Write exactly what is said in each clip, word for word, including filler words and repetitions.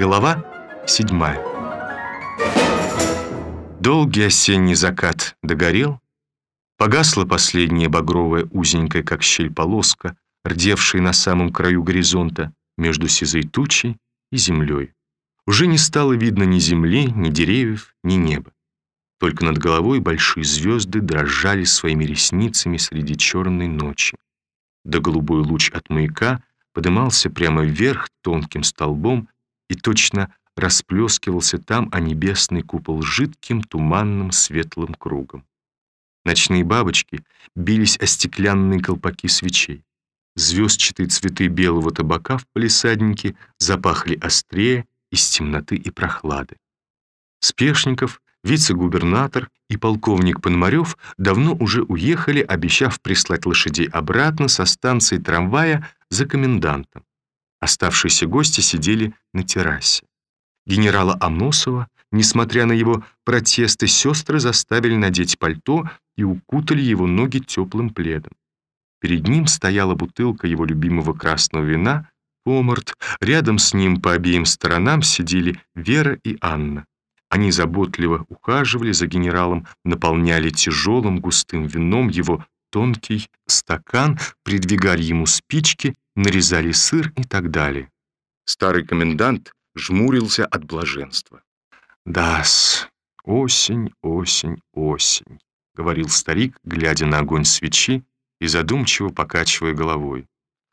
Глава седьмая. Долгий осенний закат догорел, погасла последняя багровая узенькая, как щель, полоска, рдевшая на самом краю горизонта между сизой тучей и землей. Уже не стало видно ни земли, ни деревьев, ни неба. Только над головой большие звезды дрожали своими ресницами среди черной ночи. Да голубой луч от маяка подымался прямо вверх тонким столбом и точно расплескивался там о небесный купол жидким, туманным, светлым кругом. Ночные бабочки бились о стеклянные колпаки свечей. Звездчатые цветы белого табака в палисаднике запахли острее из темноты и прохлады. Спешников, вице-губернатор и полковник Пономарев давно уже уехали, обещав прислать лошадей обратно со станции трамвая за комендантом. Оставшиеся гости сидели на террасе. Генерала Амосова, несмотря на его протесты, сестры заставили надеть пальто и укутали его ноги теплым пледом. Перед ним стояла бутылка его любимого красного вина «Помарт». Рядом с ним по обеим сторонам сидели Вера и Анна. Они заботливо ухаживали за генералом, наполняли тяжелым густым вином его тонкий стакан, придвигали ему спички, нарезали сыр и так далее. Старый комендант жмурился от блаженства. «Да-с, осень, осень, осень», — говорил старик, глядя на огонь свечи и задумчиво покачивая головой.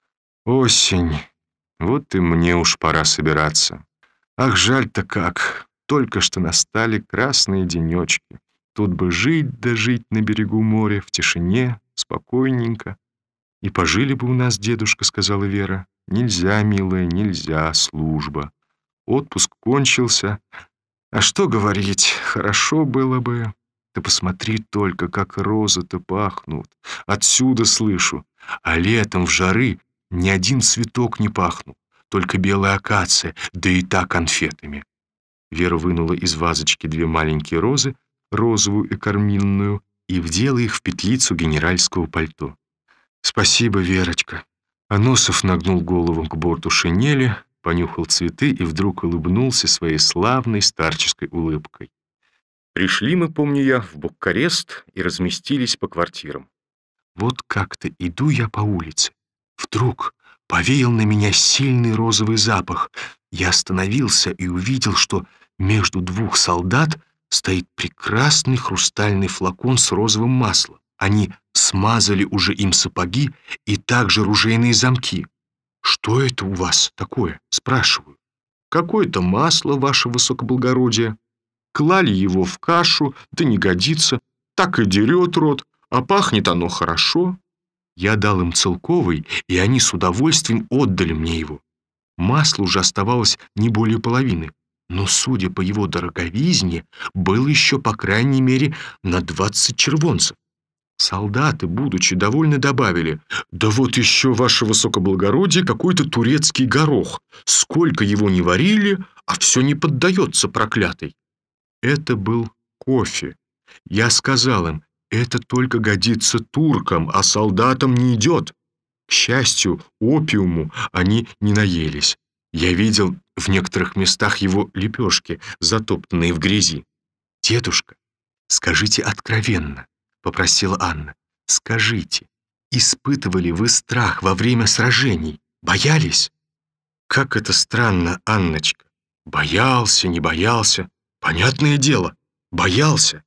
«Осень, вот и мне уж пора собираться. Ах, жаль-то как, только что настали красные денечки. Тут бы жить да жить на берегу моря, в тишине, спокойненько. И пожили бы у нас, дедушка», — сказала Вера. «Нельзя, милая, нельзя, служба. Отпуск кончился. А что говорить, хорошо было бы. Ты посмотри только, как розы-то пахнут. Отсюда слышу. А летом в жары ни один цветок не пахнул, только белая акация, да и та конфетами». Вера вынула из вазочки две маленькие розы, розовую и карминную, и вдела их в петлицу генеральского пальто. «Спасибо, Верочка». Аносов нагнул голову к борту шинели, понюхал цветы и вдруг улыбнулся своей славной старческой улыбкой. «Пришли мы, помню я, в Буккарест и разместились по квартирам. Вот как-то иду я по улице. Вдруг повеял на меня сильный розовый запах. Я остановился и увидел, что между двух солдат стоит прекрасный хрустальный флакон с розовым маслом. Они смазали уже им сапоги и также ружейные замки. «Что это у вас такое?» — спрашиваю. «Какое-то масло, ваше высокоблагородие. Клали его в кашу, да не годится, так и дерет рот, а пахнет оно хорошо». Я дал им целковый, и они с удовольствием отдали мне его. Масла уже оставалось не более половины, но, судя по его дороговизне, было еще, по крайней мере, на двадцать червонцев. Солдаты, будучи довольны, добавили: «Да вот еще, ваше высокоблагородие, какой-то турецкий горох. Сколько его не варили, а все не поддается проклятый». Это был кофе. Я сказал им: «Это только годится туркам, а солдатам не идет». К счастью, опиуму они не наелись. Я видел в некоторых местах его лепешки, затоптанные в грязи. «Дедушка, скажите откровенно», — попросила Анна. «Скажите, испытывали вы страх во время сражений? Боялись?» «Как это странно, Анночка. Боялся, не боялся. Понятное дело, боялся.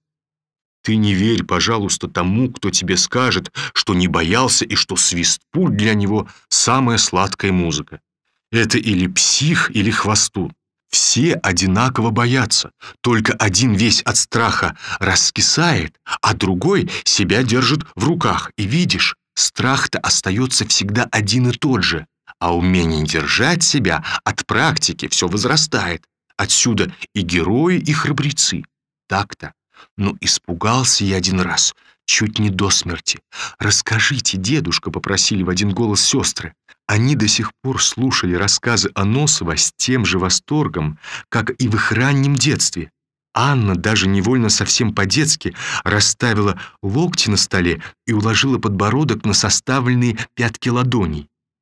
Ты не верь, пожалуйста, тому, кто тебе скажет, что не боялся и что свист пуль для него самая сладкая музыка. Это или псих, или хвостун. Все одинаково боятся, только один весь от страха раскисает, а другой себя держит в руках. И видишь, страх-то остается всегда один и тот же, а умение держать себя от практики все возрастает. Отсюда и герои, и храбрецы. Так-то. Но испугался я один раз, чуть не до смерти. «Расскажите, дедушка», — попросили в один голос сестры. Они до сих пор слушали рассказы Аносова с тем же восторгом, как и в их раннем детстве. Анна даже невольно совсем по-детски расставила локти на столе и уложила подбородок на составленные пятки ладоней.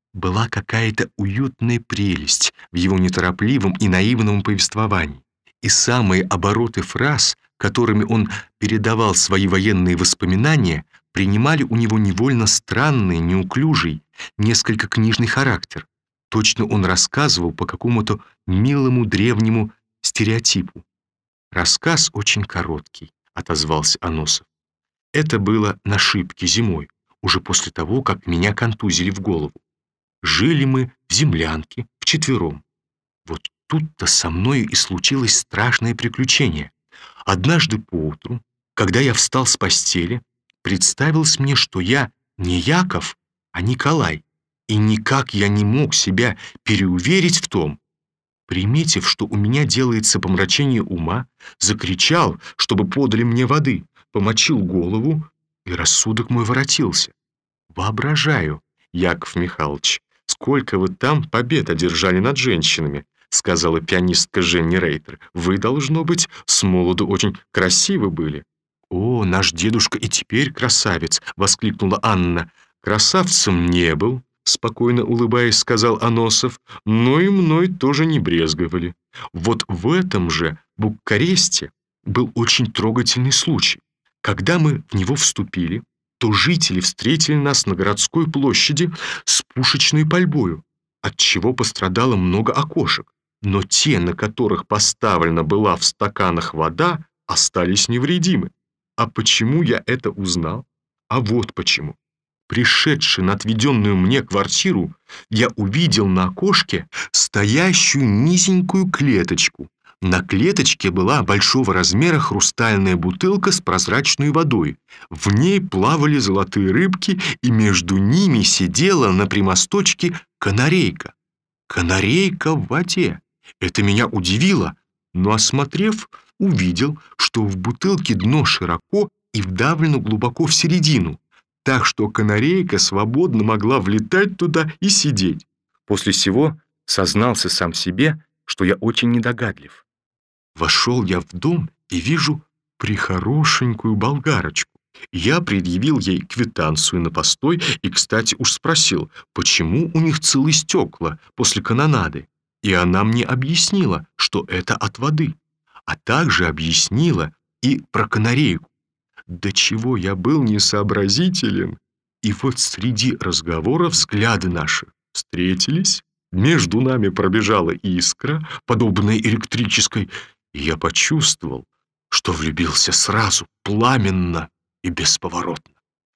Была какая-то уютная прелесть в его неторопливом и наивном повествовании, и самые обороты фраз, которыми он передавал свои военные воспоминания, принимали у него невольно странный, неуклюжий, несколько книжный характер. Точно он рассказывал по какому-то милому древнему стереотипу. «Рассказ очень короткий», — отозвался Аносов. «Это было на Шипке зимой, уже после того, как меня контузили в голову. Жили мы в землянке вчетвером. Вот тут-то со мною и случилось страшное приключение. Однажды поутру, когда я встал с постели, представилось мне, что я не Яков, а Николай, и никак я не мог себя переуверить в том. Приметив, что у меня делается помрачение ума, закричал, чтобы подали мне воды, помочил голову, и рассудок мой воротился. Воображаю, Яков Михайлович, сколько вы там побед одержали над женщинами, сказала пианистка Женни Рейтер. Вы, должно быть, с молоду очень красивы были. О, наш дедушка и теперь красавец, воскликнула Анна. Красавцем не был, спокойно улыбаясь, сказал Аносов, но и мной тоже не брезговали. Вот в этом же Буккаресте был очень трогательный случай. Когда мы в него вступили, то жители встретили нас на городской площади с пушечной пальбою, отчего пострадало много окошек, но те, на которых поставлена была в стаканах вода, остались невредимы. А почему я это узнал? А вот почему. Пришедший на отведенную мне квартиру, я увидел на окошке стоящую низенькую клеточку. На клеточке была большого размера хрустальная бутылка с прозрачной водой. В ней плавали золотые рыбки, и между ними сидела на прямосточке канарейка. Канарейка в воде. Это меня удивило, но, осмотрев, увидел, что в бутылке дно широко и вдавлено глубоко в середину, так что канарейка свободно могла влетать туда и сидеть. После сего сознался сам себе, что я очень недогадлив. Вошел я в дом и вижу прихорошенькую болгарочку. Я предъявил ей квитанцию на постой и, кстати, уж спросил, почему у них целые стекла после канонады. И она мне объяснила, что это от воды, а также объяснила и про канарейку. До чего я был несообразителен. И вот среди разговора взгляды наши встретились, между нами пробежала искра, подобная электрической, и я почувствовал, что влюбился сразу, пламенно и бесповоротно.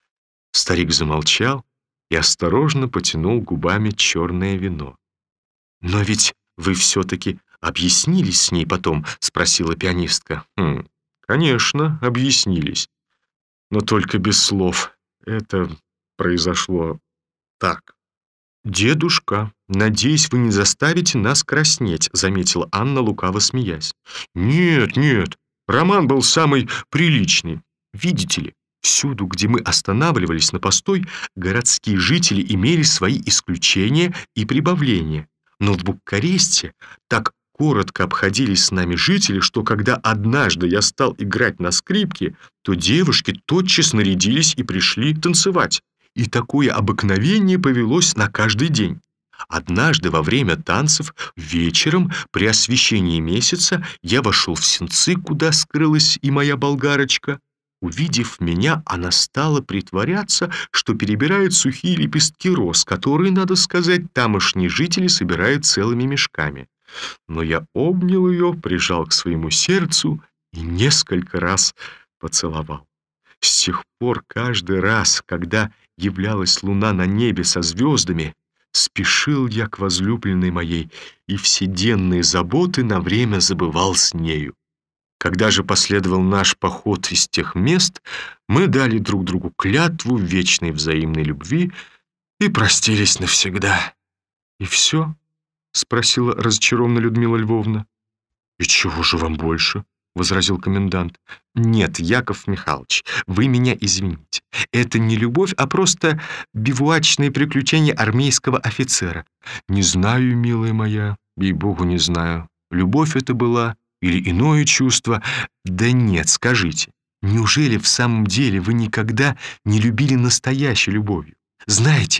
Старик замолчал и осторожно потянул губами черное вино. «Но ведь вы все-таки объяснились с ней потом?» — спросила пианистка. «Хм, конечно, объяснились, но только без слов. Это произошло так». «Дедушка, надеюсь, вы не заставите нас краснеть», — заметила Анна, лукаво смеясь. «Нет, нет, роман был самый приличный. Видите ли, всюду, где мы останавливались на постой, городские жители имели свои исключения и прибавления. Но в Буккаресте так коротко обходились с нами жители, что когда однажды я стал играть на скрипке, то девушки тотчас нарядились и пришли танцевать. И такое обыкновение повелось на каждый день. Однажды во время танцев вечером при освещении месяца я вошел в сенцы, куда скрылась и моя болгарочка. Увидев меня, она стала притворяться, что перебирает сухие лепестки роз, которые, надо сказать, тамошние жители собирают целыми мешками. Но я обнял ее, прижал к своему сердцу и несколько раз поцеловал. С тех пор каждый раз, когда являлась луна на небе со звездами, спешил я к возлюбленной моей и все денные заботы на время забывал с нею. Когда же последовал наш поход из тех мест, мы дали друг другу клятву вечной взаимной любви и простились навсегда. «И все?» — спросила разочарованно Людмила Львовна. «И чего же вам больше?» — возразил комендант. «Нет, Яков Михайлович, вы меня извините. Это не любовь, а просто бивуачные приключения армейского офицера. Не знаю, милая моя, ей-богу, не знаю, любовь это была или иное чувство. Да нет, скажите, неужели в самом деле вы никогда не любили настоящей любовью? Знаете,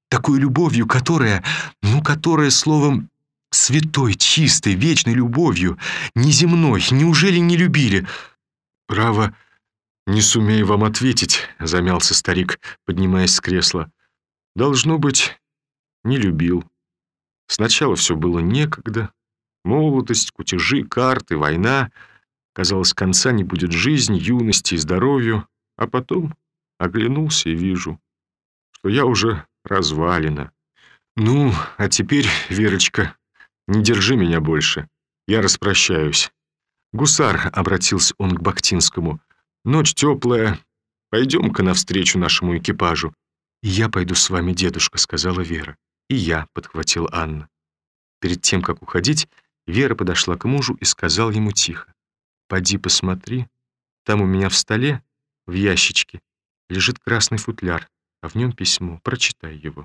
Такой любовью, которая, ну, которая, словом, святой, чистой, вечной любовью, неземной, неужели не любили? Право, не сумею вам ответить, замялся старик, поднимаясь с кресла. Должно быть, не любил. Сначала все было некогда. Молодость, кутежи, карты, война. Казалось, конца не будет жизни, юности и здоровью. А потом оглянулся и вижу, что я уже развалина. Ну, а теперь, Верочка, не держи меня больше. Я распрощаюсь. Гусар, обратился он к Бахтинскому, ночь теплая. Пойдем-ка навстречу нашему экипажу. И я пойду с вами, дедушка, сказала Вера. И я, подхватила Анна. Перед тем, как уходить, Вера подошла к мужу и сказала ему тихо: «Поди посмотри, там у меня в столе, в ящичке, лежит красный футляр, а в нем письмо. Прочитай его».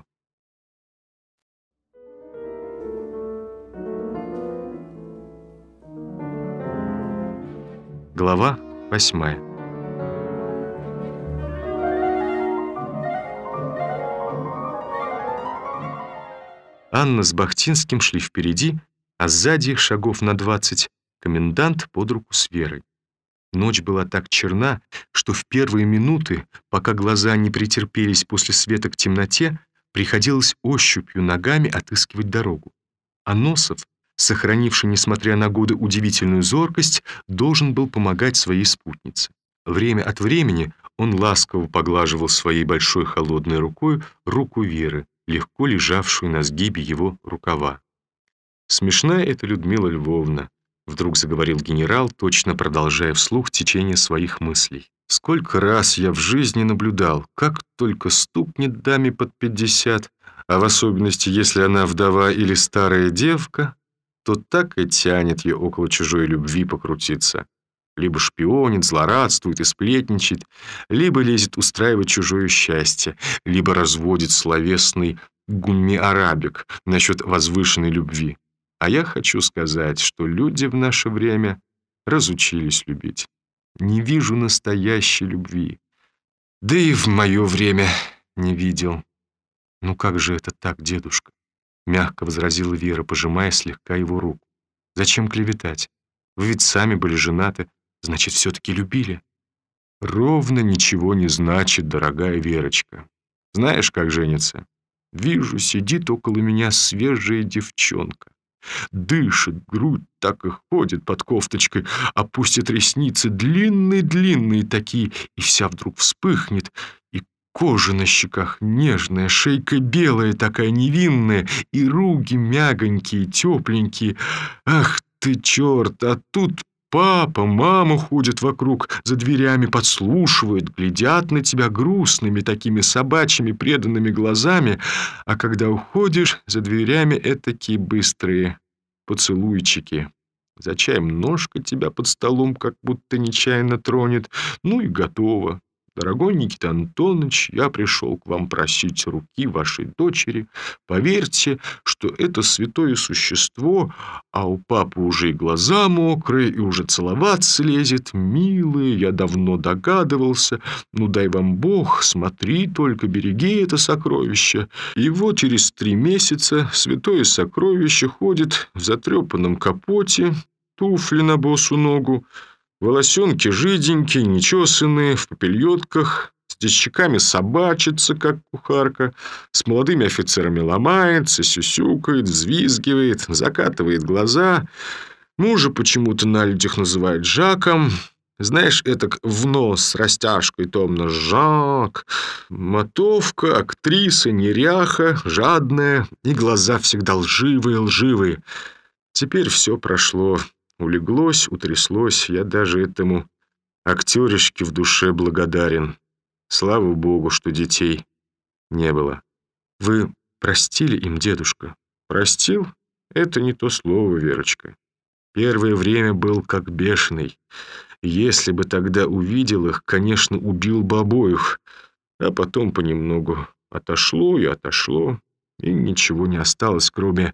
Глава восьмая. Анна с Бахтинским шли впереди, а сзади, шагов на двадцать, комендант под руку с Верой. Ночь была так черна, что в первые минуты, пока глаза не претерпелись после света к темноте, приходилось ощупью ногами отыскивать дорогу. А Носов, сохранивший, несмотря на годы, удивительную зоркость, должен был помогать своей спутнице. Время от времени он ласково поглаживал своей большой холодной рукой руку Веры, легко лежавшую на сгибе его рукава. «Смешная эта Людмила Львовна», — вдруг заговорил генерал, точно продолжая вслух течение своих мыслей. «Сколько раз я в жизни наблюдал, как только стукнет даме под пятьдесят, а в особенности, если она вдова или старая девка, то так и тянет ее около чужой любви покрутиться. Либо шпионит, злорадствует и сплетничает, либо лезет устраивать чужое счастье, либо разводит словесный гумми-арабик насчет возвышенной любви. А я хочу сказать, что люди в наше время разучились любить. Не вижу настоящей любви. Да и в мое время не видел». «Ну как же это так, дедушка?» — мягко возразила Вера, пожимая слегка его руку. «Зачем клеветать? Вы ведь сами были женаты, значит, все-таки любили». «Ровно ничего не значит, дорогая Верочка. Знаешь, как женится? Вижу, сидит около меня свежая девчонка. Дышит, грудь так и ходит под кофточкой, опустит ресницы длинные-длинные такие, и вся вдруг вспыхнет, и кожа на щеках нежная, шейка белая такая невинная, и руки мягонькие, тепленькие. Ах ты, черт, а тут папа, мама ходят вокруг, за дверями подслушивают, глядят на тебя грустными такими собачьими преданными глазами, а когда уходишь, за дверями этакие быстрые поцелуйчики. За чаем ножка тебя под столом как будто нечаянно тронет, ну и готово. Дорогой Никита Антонович, я пришел к вам просить руки вашей дочери. Поверьте, что это святое существо, а у папы уже и глаза мокрые, и уже целоваться лезет. Милые, я давно догадывался. Ну, дай вам Бог, смотри только, береги это сокровище». И вот через три месяца святое сокровище ходит в затрепанном капоте, туфли на босу ногу, волосенки жиденькие, нечесанные, в попельотках, с десчаками собачится, как кухарка, с молодыми офицерами ломается, сюсюкает, взвизгивает, закатывает глаза. Мужа почему-то на людях называют Жаком. Знаешь, этак в нос с растяжкой томно «Жак». Мотовка, актриса, неряха, жадная, и глаза всегда лживые-лживые. Теперь все прошло. Улеглось, утряслось, я даже этому актеришке в душе благодарен. Слава Богу, что детей не было. Вы простили им, дедушка? Простил? Это не то слово, Верочка. Первое время был как бешеный. Если бы тогда увидел их, конечно, убил бы обоих. А потом понемногу отошло и отошло, и ничего не осталось, кроме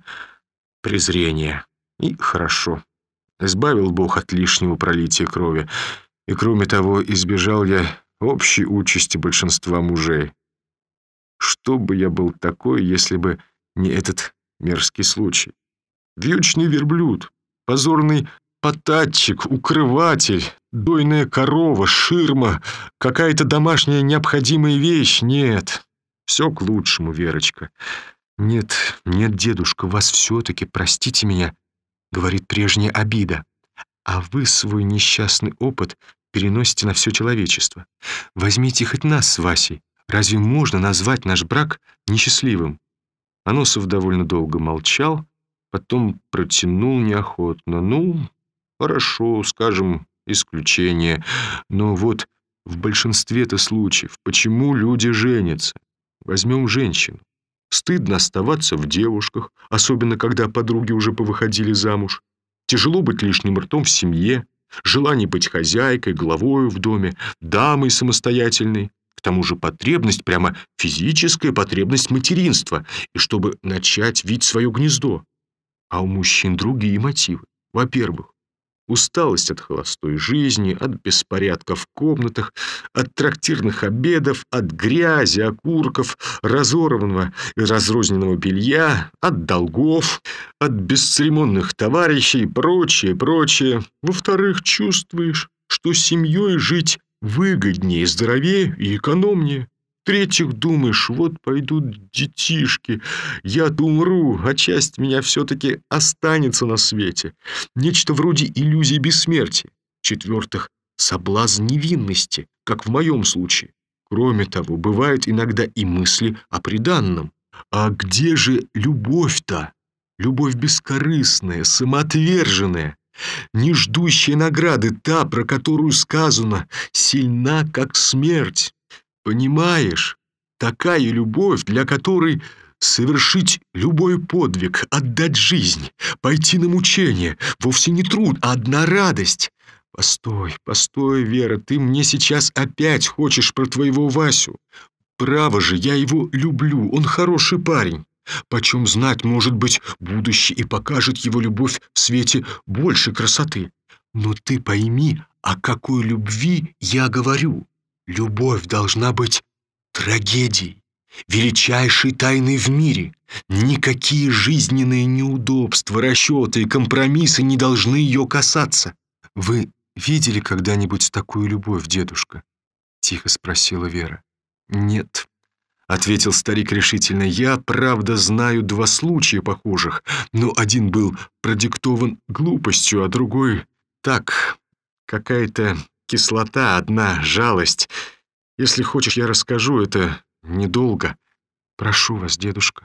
презрения. И хорошо. Избавил Бог от лишнего пролития крови. И кроме того, избежал я общей участи большинства мужей. Что бы я был такой, если бы не этот мерзкий случай? Вьючный верблюд, позорный потатчик, укрыватель, дойная корова, ширма, какая-то домашняя необходимая вещь. Нет, все к лучшему, Верочка. Нет, нет, дедушка, вас все-таки, простите меня, говорит прежняя обида. А вы свой несчастный опыт переносите на все человечество. Возьмите хоть нас с Васей. Разве можно назвать наш брак несчастливым? Аносов довольно долго молчал, потом протянул неохотно. Ну, хорошо, скажем, исключение. Но вот в большинстве-то случаев почему люди женятся? Возьмем женщину. Стыдно оставаться в девушках, особенно когда подруги уже повыходили замуж. Тяжело быть лишним ртом в семье, желание быть хозяйкой, главою в доме, дамой самостоятельной. К тому же потребность, прямо физическая потребность материнства, и чтобы начать вить свое гнездо. А у мужчин другие мотивы. Во-первых, усталость от холостой жизни, от беспорядка в комнатах, от трактирных обедов, от грязи, окурков, разорванного и разрозненного белья, от долгов, от бесцеремонных товарищей и прочее, прочее. Во-вторых, чувствуешь, что семьей жить выгоднее, здоровее и экономнее. В-третьих, думаешь, вот пойдут детишки, я-то умру, а часть меня все-таки останется на свете. Нечто вроде иллюзии бессмертия. В-четвертых, соблазн невинности, как в моем случае. Кроме того, бывают иногда и мысли о приданном. А где же любовь-то? Любовь бескорыстная, самоотверженная, не ждущая награды, та, про которую сказано, сильна, как смерть. Понимаешь, такая любовь, для которой совершить любой подвиг, отдать жизнь, пойти на мучение, вовсе не труд, а одна радость. Постой, постой, Вера, ты мне сейчас опять хочешь про твоего Васю. Право же, я его люблю, он хороший парень. Почем знать, может быть, будущее и покажет его любовь в свете больше красоты. Но ты пойми, о какой любви я говорю. Любовь должна быть трагедией, величайшей тайной в мире. Никакие жизненные неудобства, расчеты и компромиссы не должны ее касаться. «Вы видели когда-нибудь такую любовь, дедушка?» — тихо спросила Вера. «Нет», — ответил старик решительно. «Я, правда, знаю два случая похожих, но один был продиктован глупостью, а другой — так, какая-то кислота, одна жалость. Если хочешь, я расскажу, это недолго. Прошу вас, дедушка.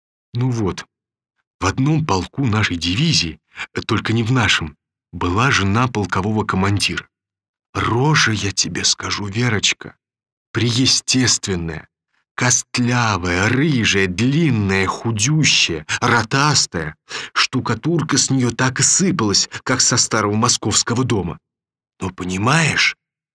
Ну вот, в одном полку нашей дивизии, только не в нашем, была жена полкового командира. Рожа, я тебе скажу, Верочка, преестественная, костлявая, рыжая, длинная, худющая, ротастая. Штукатурка с нее так и сыпалась, как со старого московского дома. Но, понимаешь,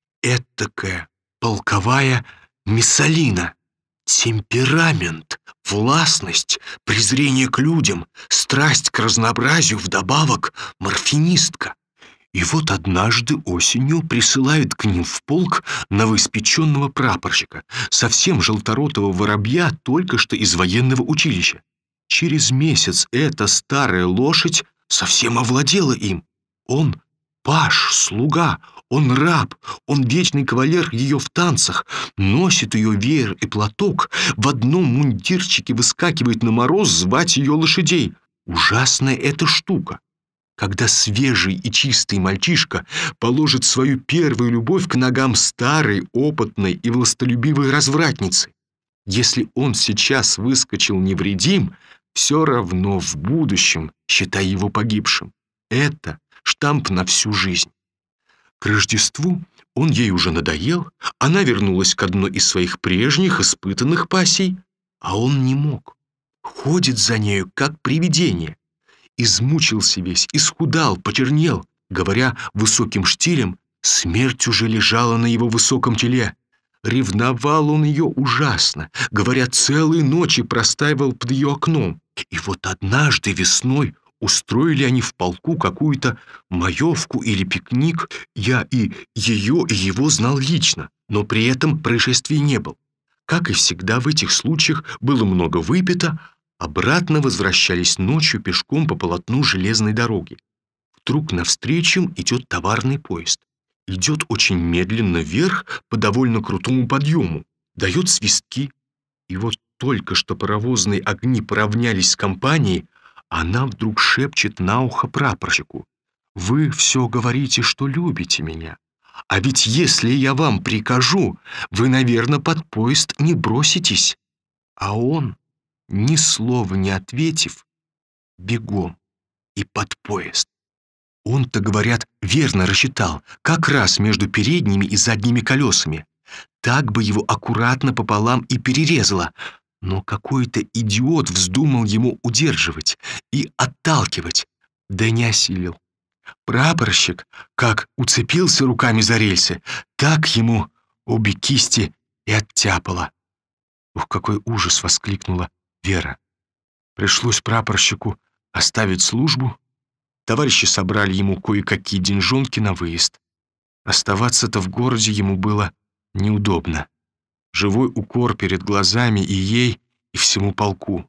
этакая полковая Миссалина. Темперамент, властность, презрение к людям, страсть к разнообразию, вдобавок морфинистка. И вот однажды осенью присылают к ним в полк новоиспеченного прапорщика, совсем желторотого воробья, только что из военного училища. Через месяц эта старая лошадь совсем овладела им. Он паж, слуга, он раб, он вечный кавалер ее в танцах, носит ее веер и платок, в одном мундирчике выскакивает на мороз звать ее лошадей. Ужасная эта штука. Когда свежий и чистый мальчишка положит свою первую любовь к ногам старой, опытной и властолюбивой развратницы. Если он сейчас выскочил невредим, все равно в будущем считай его погибшим. Это штамп на всю жизнь. К Рождеству он ей уже надоел, она вернулась к одной из своих прежних испытанных пассий, а он не мог. Ходит за нею, как привидение. Измучился весь, исхудал, почернел. Говоря высоким штилем, смерть уже лежала на его высоком теле. Ревновал он ее ужасно, говоря, целые ночи простаивал под ее окном. И вот однажды весной устроили они в полку какую-то маевку или пикник. Я и ее, и его знал лично, но при этом происшествий не был. Как и всегда в этих случаях было много выпито, обратно возвращались ночью пешком по полотну железной дороги. Вдруг навстречу им идет товарный поезд. Идет очень медленно вверх по довольно крутому подъему, дает свистки. И вот только что паровозные огни поравнялись с компанией, она вдруг шепчет на ухо прапорщику: «Вы все говорите, что любите меня. А ведь если я вам прикажу, вы, наверное, под поезд не броситесь». А он, ни слова не ответив, бегом и под поезд. Он-то, говорят, верно рассчитал, как раз между передними и задними колесами. Так бы его аккуратно пополам и перерезало. Но какой-то идиот вздумал ему удерживать и отталкивать, да не осилил. Прапорщик, как уцепился руками за рельсы, так ему обе кисти и оттяпало. «Ух, какой ужас!» — воскликнула Вера. Пришлось прапорщику оставить службу. Товарищи собрали ему кое-какие деньжонки на выезд. Оставаться-то в городе ему было неудобно. Живой укор перед глазами и ей, и всему полку.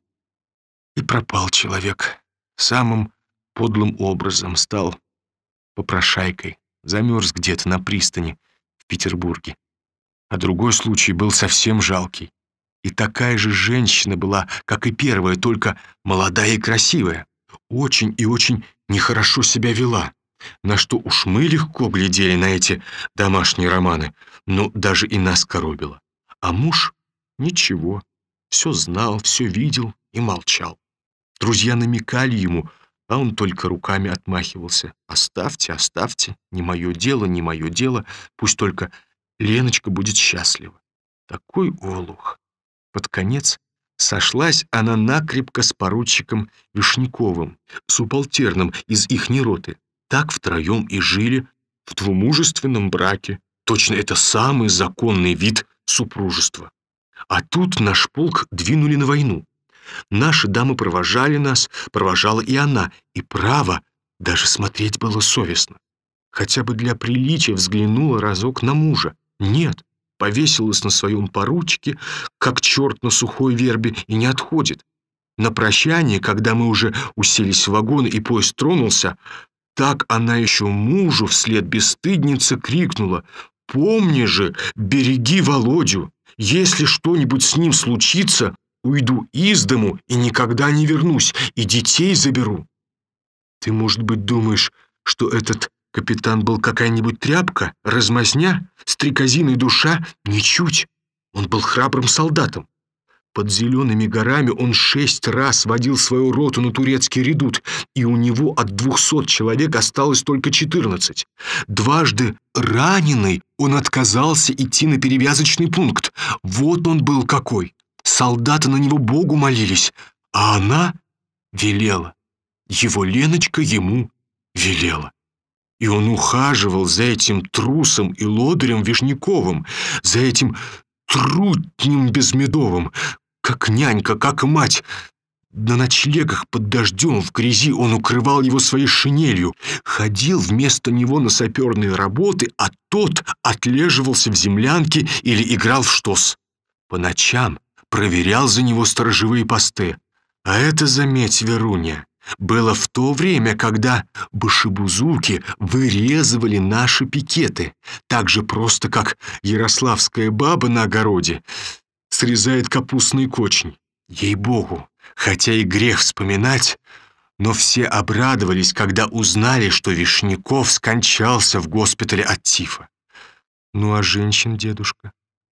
И пропал человек. Самым подлым образом стал попрошайкой. Замерз где-то на пристани в Петербурге. А другой случай был совсем жалкий. И такая же женщина была, как и первая, только молодая и красивая. Очень и очень нехорошо себя вела. На что уж мы легко глядели на эти домашние романы, но даже и нас коробило. А муж ничего, все знал, все видел и молчал. Друзья намекали ему, а он только руками отмахивался. «Оставьте, оставьте, не мое дело, не мое дело, пусть только Леночка будет счастлива». Такой олух. Под конец сошлась она накрепко с поручиком Вишняковым, субалтерном из ихней роты. Так втроем и жили в двумужественном браке. Точно это самый законный вид супружества. А тут наш полк двинули на войну. Наши дамы провожали нас, провожала и она. И право, даже смотреть было совестно. Хотя бы для приличия взглянула разок на мужа. Нет, повесилась на своем поручике, как черт на сухой вербе, и не отходит. На прощание, когда мы уже уселись в вагон и поезд тронулся, так она еще мужу вслед бесстыдница крикнула: «Помни же, береги Володю! Если что-нибудь с ним случится, уйду из дому и никогда не вернусь, и детей заберу». Ты, может быть, думаешь, что этот капитан был какая-нибудь тряпка, размазня, стрекозиной душа? Ничуть. Он был храбрым солдатом. Под Зелеными горами он шесть раз водил свою роту на турецкий редут, и у него от двухсот человек осталось только четырнадцать. Дважды раненый он отказался идти на перевязочный пункт. Вот он был какой. Солдаты на него Богу молились, а она велела. Его Леночка ему велела. И он ухаживал за этим трусом и лодырем Вишняковым, за этим трутнем Безмедовым, как нянька, как мать. На ночлегах под дождем в грязи он укрывал его своей шинелью, ходил вместо него на саперные работы, а тот отлеживался в землянке или играл в штос. По ночам проверял за него сторожевые посты. А это, заметь, Веруня, было в то время, когда башибузуки вырезывали наши пикеты, так же просто, как ярославская баба на огороде срезает капустный кочень. Ей-богу, хотя и грех вспоминать, но все обрадовались, когда узнали, что Вишняков скончался в госпитале от тифа. Ну а женщин, дедушка?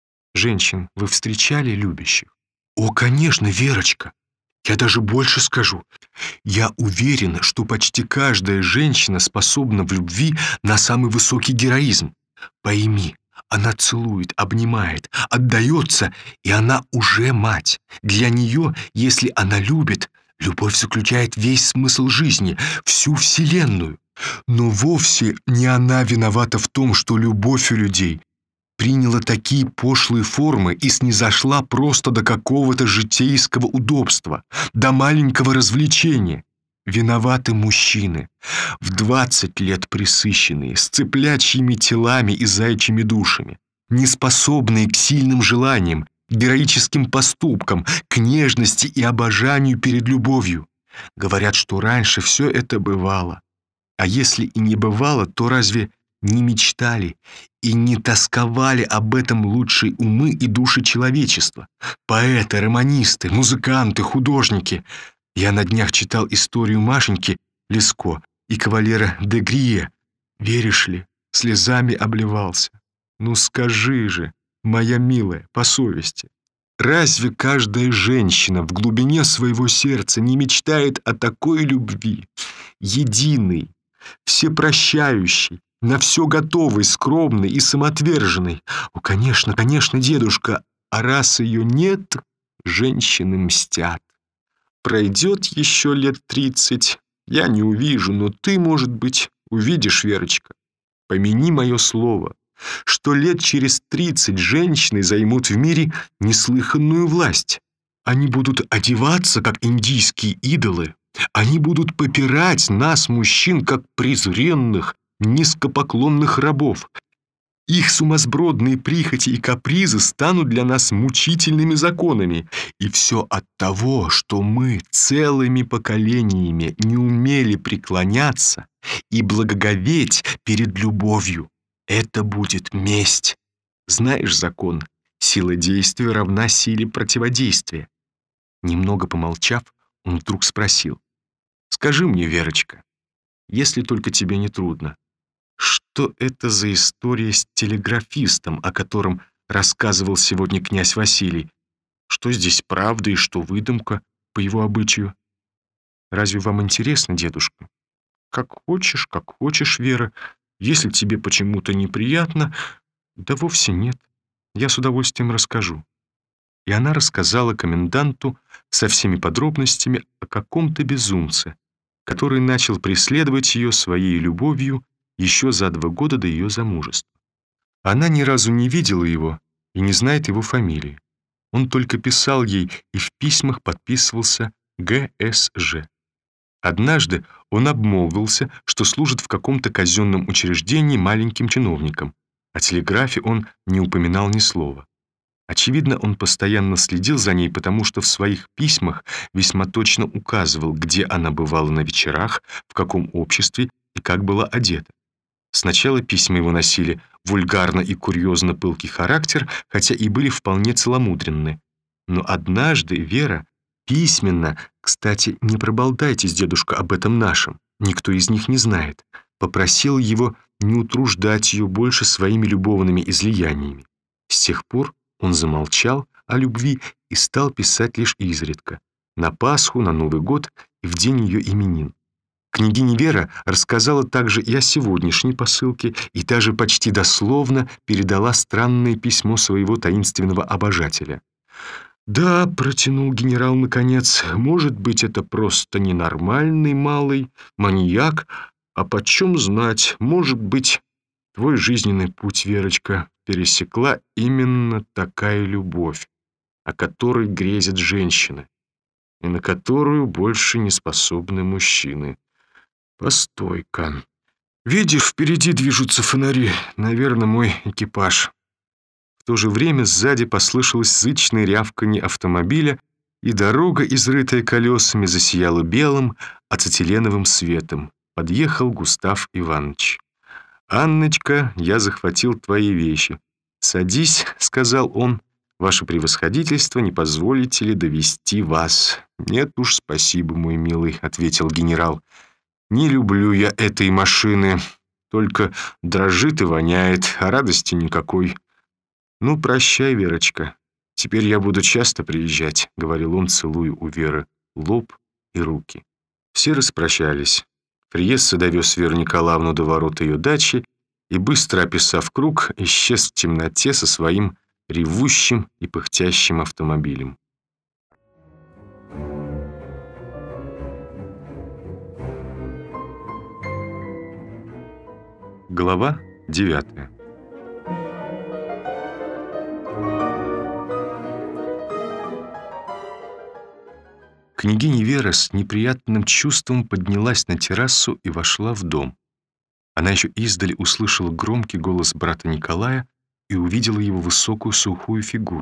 Женщин вы встречали любящих? О, конечно, Верочка. Я даже больше скажу. Я уверена, что почти каждая женщина способна в любви на самый высокий героизм. Пойми, она целует, обнимает, отдается, и она уже мать. Для нее, если она любит, любовь заключает весь смысл жизни, всю вселенную. Но вовсе не она виновата в том, что любовь у людей приняла такие пошлые формы и снизошла просто до какого-то житейского удобства, до маленького развлечения. Виноваты мужчины, в двадцать лет пресыщенные, с цыплячьими телами и заячьими душами, неспособные к сильным желаниям, героическим поступкам, к нежности и обожанию перед любовью. Говорят, что раньше все это бывало. А если и не бывало, то разве не мечтали и не тосковали об этом лучшие умы и души человечества? Поэты, романисты, музыканты, художники. Я на днях читал историю Машеньки Леско и кавалера де Грие. Веришь ли, слезами обливался. Ну скажи же, моя милая, по совести, разве каждая женщина в глубине своего сердца не мечтает о такой любви, единой, всепрощающей, на все готовой, скромной и самоотверженной? О, конечно, конечно, дедушка, а раз ее нет, женщины мстят. Пройдет еще лет тридцать, я не увижу, но ты, может быть, увидишь, Верочка. Помяни мое слово, что лет через тридцать женщины займут в мире неслыханную власть. Они будут одеваться, как индийские идолы. Они будут попирать нас, мужчин, как презренных, низкопоклонных рабов. Их сумасбродные прихоти и капризы станут для нас мучительными законами. И все от того, что мы целыми поколениями не умели преклоняться и благоговеть перед любовью. Это будет месть. Знаешь закон, сила действия равна силе противодействия. Немного помолчав, он вдруг спросил: «Скажи мне, Верочка, если только тебе не трудно, что это за история с телеграфистом, о котором рассказывал сегодня князь Василий? Что здесь правда и что выдумка по его обычаю? Разве вам интересно, дедушка?» «Как хочешь, как хочешь, Вера. Если тебе почему-то неприятно...» «Да вовсе нет. Я с удовольствием расскажу». И она рассказала коменданту со всеми подробностями о каком-то безумце, который начал преследовать ее своей любовью еще за два года до ее замужества. Она ни разу не видела его и не знает его фамилии. Он только писал ей и в письмах подписывался Г С Ж. Однажды он обмолвился, что служит в каком-то казенном учреждении маленьким чиновником. О телеграфе он не упоминал ни слова. Очевидно, он постоянно следил за ней, потому что в своих письмах весьма точно указывал, где она бывала на вечерах, в каком обществе и как была одета. Сначала письма его носили вульгарно и курьезно пылкий характер, хотя и были вполне целомудренны. Но однажды Вера письменно, кстати, не проболтайтесь, дедушка, об этом нашем, никто из них не знает, попросил его не утруждать ее больше своими любовными излияниями. С тех пор он замолчал о любви и стал писать лишь изредка, на Пасху, на Новый год и в день ее именин. Княгиня Вера рассказала также и о сегодняшней посылке, и даже почти дословно передала странное письмо своего таинственного обожателя. «Да», — протянул генерал наконец, — «может быть, это просто ненормальный малый, маньяк, а почем знать, может быть, твой жизненный путь, Верочка, пересекла именно такая любовь, о которой грезят женщины, и на которую больше не способны мужчины. Постой-ка. Видишь, впереди движутся фонари, наверное, мой экипаж». В то же время сзади послышалось зычное рявканье автомобиля, и дорога, изрытая колесами, засияла белым ацетиленовым светом. Подъехал Густав Иванович. «Анночка, я захватил твои вещи. Садись», — сказал он. «Ваше превосходительство, не позволите ли довести вас?» «Нет уж, спасибо, мой милый», — ответил генерал. «Не люблю я этой машины, только дрожит и воняет, а радости никакой». «Ну, прощай, Верочка, теперь я буду часто приезжать», — говорил он, целуя у Веры лоб и руки. Все распрощались. Фриесса довез Веру Николаевну до ворот ее дачи и, быстро описав круг, исчез в темноте со своим ревущим и пыхтящим автомобилем. Глава девятая. Княгиня Вера с неприятным чувством поднялась на террасу и вошла в дом. Она еще издали услышала громкий голос брата Николая и увидела его высокую сухую фигуру.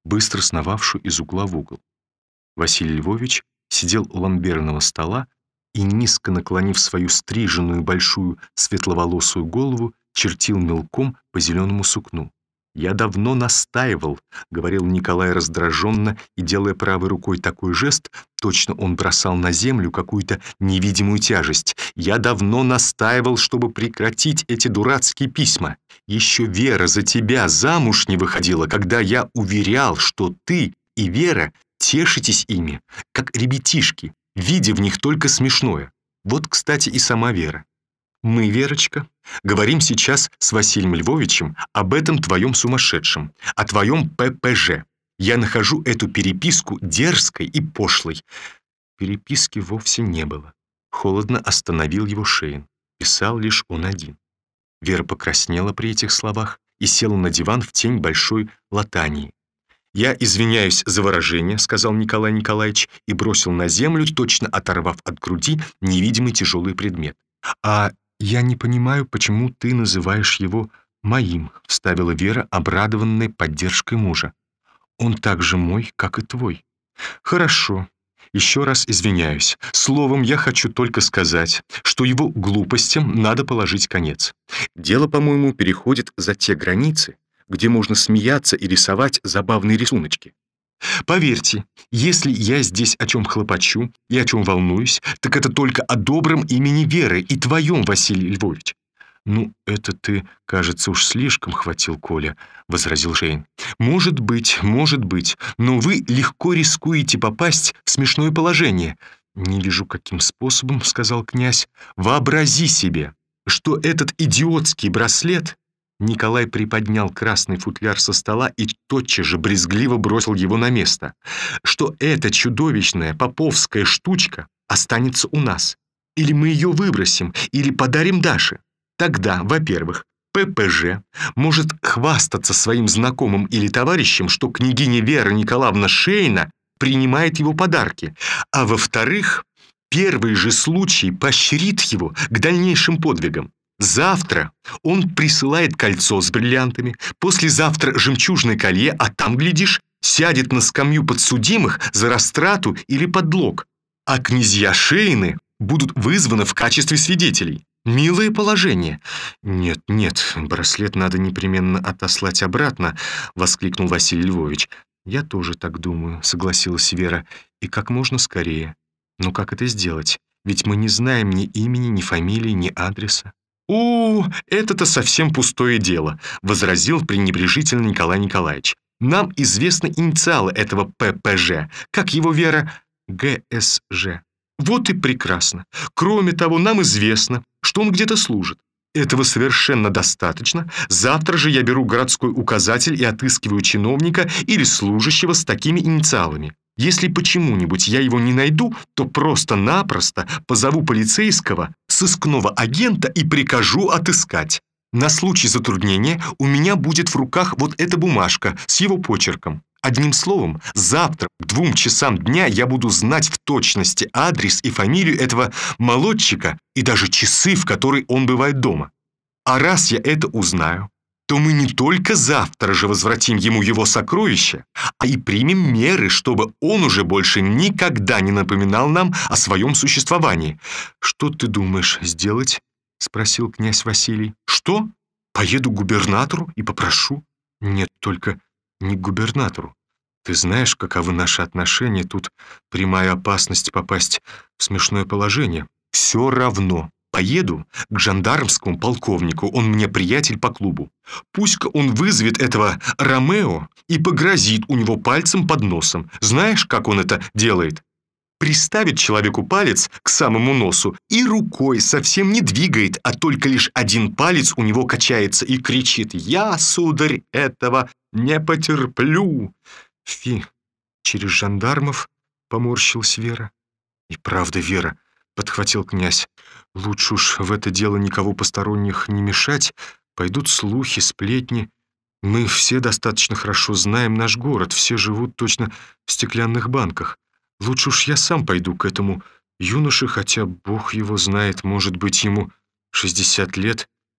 быстро сновавшую из угла в угол. Василий Львович сидел у ламберного стола и, низко наклонив свою стриженную большую светловолосую голову, чертил мелком по зеленому сукну. «Я давно настаивал», — говорил Николай раздраженно и, делая правой рукой такой жест, точно он бросал на землю какую-то невидимую тяжесть. «Я давно настаивал, чтобы прекратить эти дурацкие письма. Еще Вера за тебя замуж не выходила, когда я уверял, что ты и Вера тешитесь ими, как ребятишки, видя в них только смешное. Вот, кстати, и сама Вера. Мы, Верочка, говорим сейчас с Василием Львовичем об этом твоем сумасшедшем, о твоем П П Ж. Я нахожу эту переписку дерзкой и пошлой». Переписки вовсе не было. Холодно остановил его Шейн. Писал лишь он один. Вера покраснела при этих словах и села на диван в тень большой латании. «Я извиняюсь за выражение», — сказал Николай Николаевич и бросил на землю, точно оторвав от груди невидимый тяжелый предмет. «А я не понимаю, почему ты называешь его моим», — вставила Вера, обрадованная поддержкой мужа. «Он так же мой, как и твой». «Хорошо. Еще раз извиняюсь. Словом, я хочу только сказать, что его глупостям надо положить конец. Дело, по-моему, переходит за те границы, где можно смеяться и рисовать забавные рисуночки. Поверьте, если я здесь о чем хлопочу и о чем волнуюсь, так это только о добром имени Веры и твоем, Василий Львович». «Ну, это ты, кажется, уж слишком хватил, Коля», — возразил Шейн. «Может быть, может быть, но вы легко рискуете попасть в смешное положение». «Не вижу, каким способом», — сказал князь. «Вообрази себе, что этот идиотский браслет...» Николай приподнял красный футляр со стола и тотчас же брезгливо бросил его на место. «Что эта чудовищная поповская штучка останется у нас. Или мы ее выбросим, или подарим Даше. Тогда, во-первых, П П Ж может хвастаться своим знакомым или товарищем, что княгиня Вера Николаевна Шейна принимает его подарки, а во-вторых, первый же случай поощрит его к дальнейшим подвигам. Завтра он присылает кольцо с бриллиантами, послезавтра жемчужное колье, а там, глядишь, сядет на скамью подсудимых за растрату или подлог, а князья Шейны будут вызваны в качестве свидетелей. Милое положение». «Нет, нет, браслет надо непременно отослать обратно», — воскликнул Василий Львович. «Я тоже так думаю», — согласилась Вера, — «и как можно скорее. Но как это сделать? Ведь мы не знаем ни имени, ни фамилии, ни адреса». «О, это-то совсем пустое дело», — возразил пренебрежительно Николай Николаевич. «Нам известны инициалы этого П П Ж, как его Вера Г С Ж. Вот и прекрасно. Кроме того, нам известно, что он где-то служит. Этого совершенно достаточно. Завтра же я беру городской указатель и отыскиваю чиновника или служащего с такими инициалами. Если почему-нибудь я его не найду, то просто-напросто позову полицейского, сыскного агента и прикажу отыскать. На случай затруднения у меня будет в руках вот эта бумажка с его почерком. Одним словом, завтра к двум часам дня я буду знать в точности адрес и фамилию этого молодчика и даже часы, в которые он бывает дома. А раз я это узнаю, то мы не только завтра же возвратим ему его сокровища, а и примем меры, чтобы он уже больше никогда не напоминал нам о своем существовании». «Что ты думаешь сделать?» — спросил князь Василий. «Что? Поеду к губернатору и попрошу?» «Нет, только не к губернатору. Ты знаешь, каковы наши отношения, тут прямая опасность попасть в смешное положение. Все равно. Поеду к жандармскому полковнику, он мне приятель по клубу. Пусть-ка он вызовет этого Ромео и погрозит у него пальцем под носом. Знаешь, как он это делает? Приставит человеку палец к самому носу и рукой совсем не двигает, а только лишь один палец у него качается и кричит: «Я, сударь, этого не потерплю!» «Фи, через жандармов?» — поморщилась Вера. «И правда, Вера», — подхватил князь, — «лучше уж в это дело никого посторонних не мешать. Пойдут слухи, сплетни. Мы все достаточно хорошо знаем наш город, все живут точно в стеклянных банках. Лучше уж я сам пойду к этому юноше, хотя бог его знает, может быть, ему шестьдесят лет,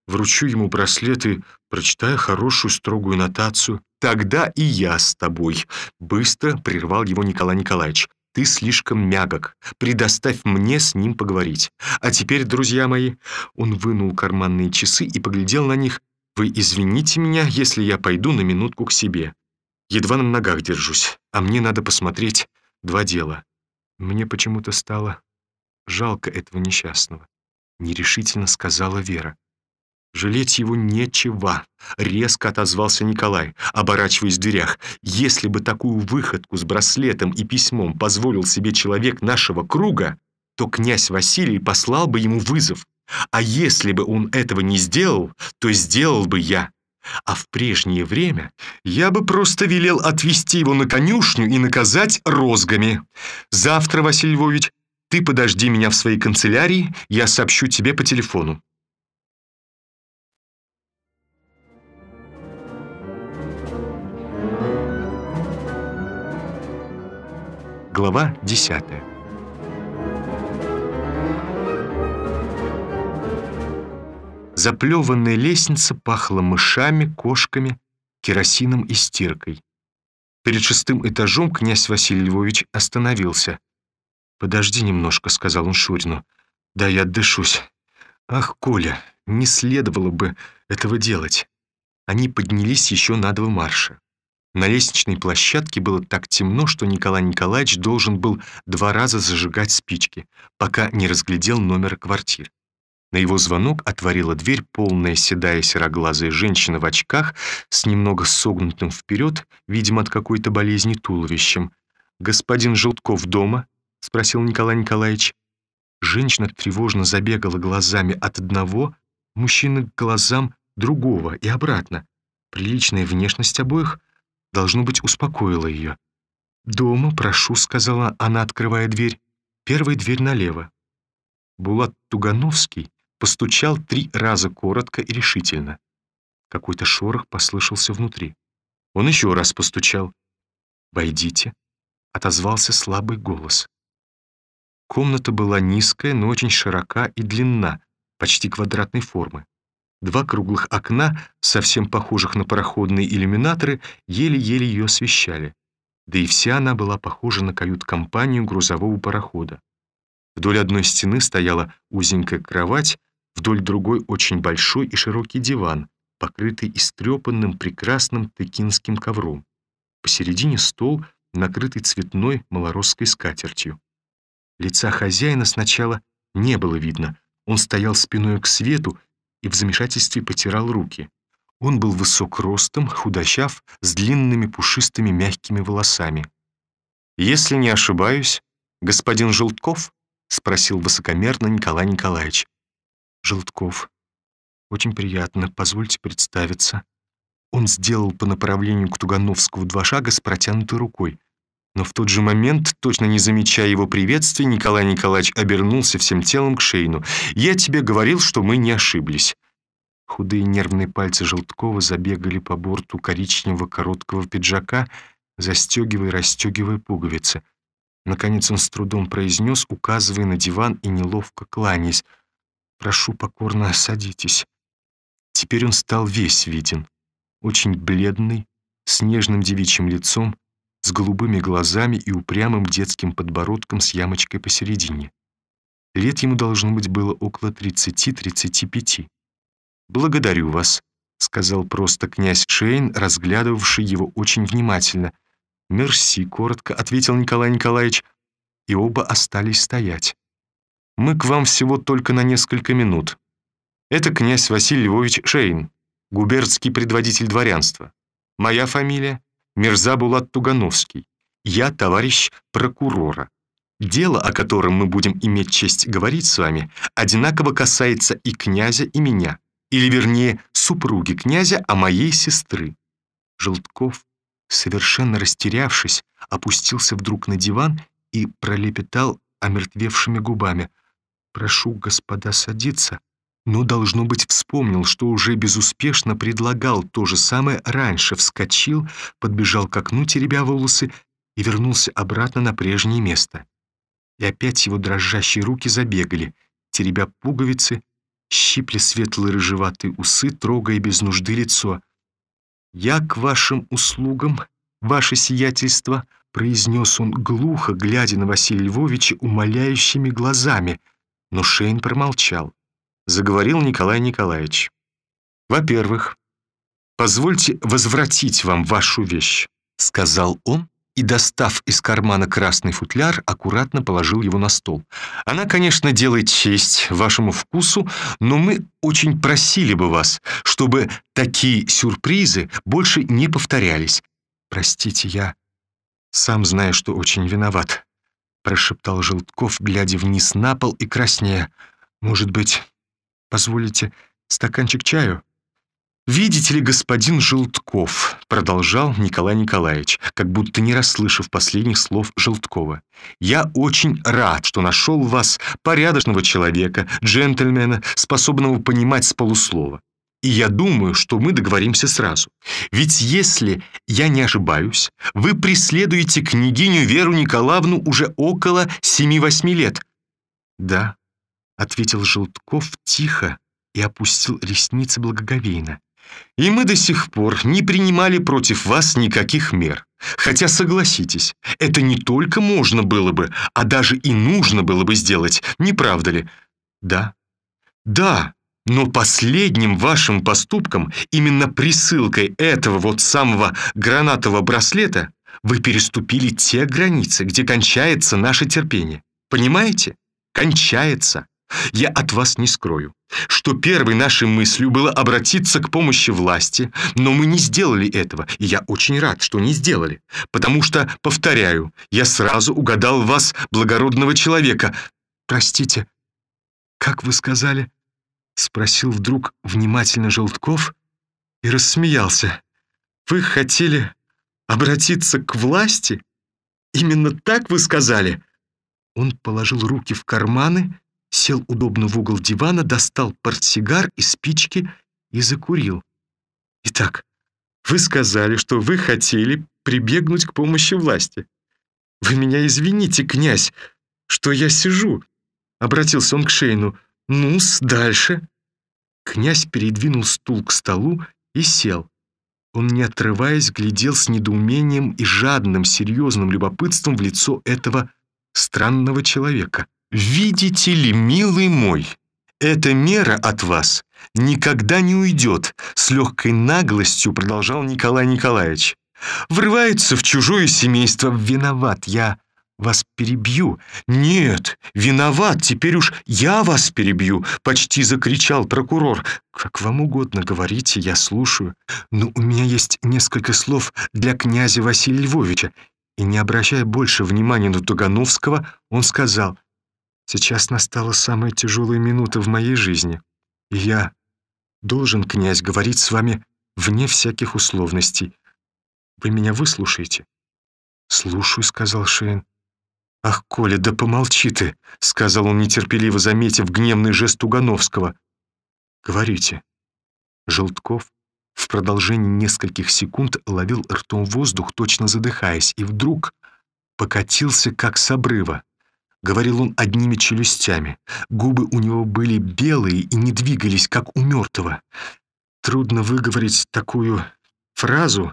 Вручу ему браслет и прочитаю хорошую строгую нотацию. Тогда и я с тобой. Быстро прервал его Николай Николаевич. Ты слишком мягок. Предоставь мне с ним поговорить. А теперь, друзья мои, он вынул карманные часы и поглядел на них. Вы извините меня, если я пойду на минутку к себе. Едва на ногах держусь, а мне надо посмотреть два дела. Мне почему-то стало жалко этого несчастного, нерешительно сказала Вера. «Жалеть его нечего», — резко отозвался Николай, оборачиваясь в дверях. «Если бы такую выходку с браслетом и письмом позволил себе человек нашего круга, то князь Василий послал бы ему вызов. А если бы он этого не сделал, то сделал бы я. А в прежнее время я бы просто велел отвезти его на конюшню и наказать розгами. Завтра, Василий Львович, ты подожди меня в своей канцелярии, я сообщу тебе по телефону». Глава десятая. Заплеванная лестница пахла мышами, кошками, керосином и стиркой. Перед шестым этажом князь Василий Львович остановился. «Подожди немножко», — сказал он Шурину. «Да я отдышусь. Ах, Коля, не следовало бы этого делать». Они поднялись еще на два марша. На лестничной площадке было так темно, что Николай Николаевич должен был два раза зажигать спички, пока не разглядел номер квартир. На его звонок отворила дверь полная седая сероглазая женщина в очках с немного согнутым вперед, видимо, от какой-то болезни туловищем. «Господин Желтков дома?» — спросил Николай Николаевич. Женщина тревожно забегала глазами от одного мужчины к глазам другого и обратно. Приличная внешность обоих, должно быть, успокоила ее. «Дома, прошу», — сказала она, открывая дверь. «Первая дверь налево». Булат Тугановский постучал три раза коротко и решительно. Какой-то шорох послышался внутри. Он еще раз постучал. «Войдите», — отозвался слабый голос. Комната была низкая, но очень широка и длинна, почти квадратной формы. Два круглых окна, совсем похожих на пароходные иллюминаторы, еле-еле ее освещали. Да и вся она была похожа на кают-компанию грузового парохода. Вдоль одной стены стояла узенькая кровать, вдоль другой очень большой и широкий диван, покрытый истрепанным прекрасным текинским ковром. Посередине стол, накрытый цветной малоросской скатертью. Лица хозяина сначала не было видно. Он стоял спиной к свету и в замешательстве потирал руки. Он был высок ростом, худощав, с длинными пушистыми мягкими волосами. «Если не ошибаюсь, господин Желтков?» — спросил высокомерно Николай Николаевич. «Желтков. Очень приятно. Позвольте представиться». Он сделал по направлению к Тугановскому два шага с протянутой рукой. Но в тот же момент, точно не замечая его приветствия, Николай Николаевич обернулся всем телом к Шейну. «Я тебе говорил, что мы не ошиблись». Худые нервные пальцы Желткова забегали по борту коричневого короткого пиджака, застегивая и расстегивая пуговицы. Наконец он с трудом произнес, указывая на диван и неловко кланяясь: «Прошу покорно, садитесь». Теперь он стал весь виден, очень бледный, с нежным девичьим лицом, с голубыми глазами и упрямым детским подбородком с ямочкой посередине. Лет ему должно быть было около тридцати-тридцати пяти. «Благодарю вас», — сказал просто князь Шейн, разглядывавший его очень внимательно. «Мерси», — коротко ответил Николай Николаевич, и оба остались стоять. «Мы к вам всего только на несколько минут. Это князь Василий Львович Шейн, губернский предводитель дворянства. Моя фамилия — Мирза Булат Тугановский. Я товарищ прокурора. Дело, о котором мы будем иметь честь говорить с вами, одинаково касается и князя, и меня, или, вернее, супруги князя, а моей сестры». Желтков, совершенно растерявшись, опустился вдруг на диван и пролепетал омертвевшими губами: «Прошу, господа, садиться», но, должно быть, вспомнил, что уже безуспешно предлагал то же самое раньше, вскочил, подбежал к окну, теребя волосы, и вернулся обратно на прежнее место. И опять его дрожащие руки забегали, теребя пуговицы, щипля светлые рыжеватые усы, трогая без нужды лицо. «Я к вашим услугам, ваше сиятельство», — произнес он глухо, глядя на Василия Львовича умоляющими глазами. Но Шейн промолчал. Заговорил Николай Николаевич. «Во-первых, позвольте возвратить вам вашу вещь», — сказал он, и, достав из кармана красный футляр, аккуратно положил его на стол. «Она, конечно, делает честь вашему вкусу, но мы очень просили бы вас, чтобы такие сюрпризы больше не повторялись». «Простите, я сам знаю, что очень виноват», — прошептал Желтков, глядя вниз на пол и краснея. «Может быть, позволите стаканчик чаю?» «Видите ли, господин Желтков», — продолжал Николай Николаевич, как будто не расслышав последних слов Желткова, «я очень рад, что нашел в вас порядочного человека, джентльмена, способного понимать с полуслова. И я думаю, что мы договоримся сразу. Ведь если я не ошибаюсь, вы преследуете княгиню Веру Николаевну уже около семи-восьми лет». «Да», — ответил Желтков тихо и опустил ресницы благоговейно. «И мы до сих пор не принимали против вас никаких мер. Хотя, согласитесь, это не только можно было бы, а даже и нужно было бы сделать, не правда ли?» «Да». «Да, но последним вашим поступком, именно присылкой этого вот самого гранатового браслета, вы переступили те границы, где кончается наше терпение. Понимаете? Кончается. Я от вас не скрою, что первой нашей мыслью было обратиться к помощи власти, но мы не сделали этого, и я очень рад, что не сделали, потому что, повторяю, я сразу угадал в вас благородного человека». «Простите, как вы сказали?» — спросил вдруг внимательно Желтков и рассмеялся. «Вы хотели обратиться к власти? Именно так вы сказали?» Он положил руки в карманы, сел удобно в угол дивана, достал портсигар и спички и закурил. «Итак, вы сказали, что вы хотели прибегнуть к помощи власти. Вы меня извините, князь, что я сижу», — обратился он к Шейну. «Ну-с, дальше». Князь передвинул стул к столу и сел. Он, не отрываясь, глядел с недоумением и жадным, серьезным любопытством в лицо этого странного человека. «Видите ли, милый мой, эта мера от вас никогда не уйдет», — с легкой наглостью продолжал Николай Николаевич. «Врывается в чужое семейство. Виноват, я вас перебью». «Нет, виноват, теперь уж я вас перебью», — почти закричал прокурор. «Как вам угодно, говорите, я слушаю. Но у меня есть несколько слов для князя Василия Львовича». И, не обращая больше внимания на Тугановского, он сказал: «Сейчас настала самая тяжелая минута в моей жизни, и я должен, князь, говорить с вами вне всяких условностей. Вы меня выслушаете?» «Слушаю», — сказал Шейн. «Ах, Коля, да помолчи ты», — сказал он, нетерпеливо заметив гневный жест Тугановского. «Говорите». Желтков в продолжении нескольких секунд ловил ртом воздух, точно задыхаясь, и вдруг покатился, как с обрыва. Говорил он одними челюстями. Губы у него были белые и не двигались, как у мертвого. Трудно выговорить такую фразу,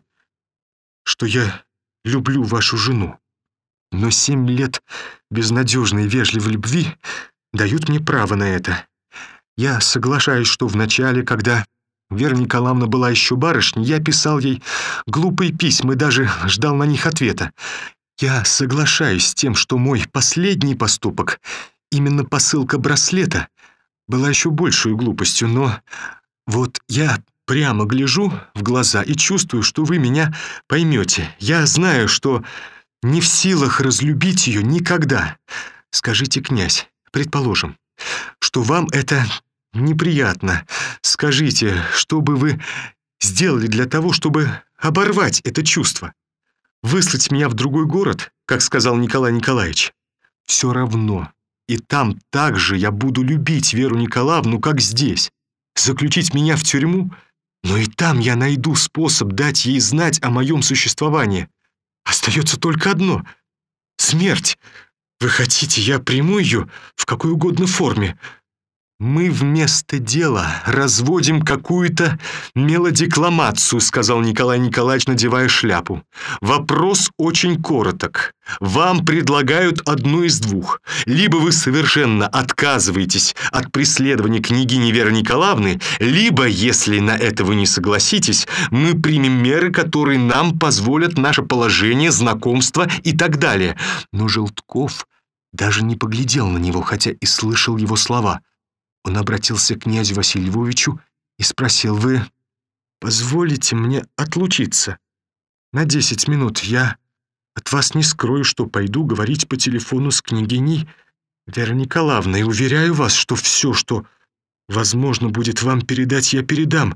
что я люблю вашу жену. Но семь лет безнадежной и вежливой любви дают мне право на это. Я соглашаюсь, что вначале, когда Вера Николаевна была еще барышней, я писал ей глупые письма и даже ждал на них ответа. Я соглашаюсь с тем, что мой последний поступок, именно посылка браслета, была еще большей глупостью, но вот я прямо гляжу в глаза и чувствую, что вы меня поймете. Я знаю, что не в силах разлюбить ее никогда. Скажите, князь, предположим, что вам это неприятно. Скажите, что бы вы сделали для того, чтобы оборвать это чувство? Выслать меня в другой город, как сказал Николай Николаевич? Все равно. И там также я буду любить Веру Николаевну, как здесь. Заключить меня в тюрьму? Но и там я найду способ дать ей знать о моем существовании. Остается только одно — смерть. Вы хотите, я приму ее в какой угодно форме. «Мы вместо дела разводим какую-то мелодекламацию», сказал Николай Николаевич, надевая шляпу. «Вопрос очень короток. Вам предлагают одну из двух. Либо вы совершенно отказываетесь от преследования княгини Веры Николаевны, либо, если на это вы не согласитесь, мы примем меры, которые нам позволят наше положение, знакомство и так далее». Но Желтков даже не поглядел на него, хотя и слышал его слова. Он обратился к князю Василию Львовичу и спросил: «Вы позволите мне отлучиться на десять минут? Я от вас не скрою, что пойду говорить по телефону с княгиней Верой Николаевной, и уверяю вас, что все, что возможно будет вам передать, я передам».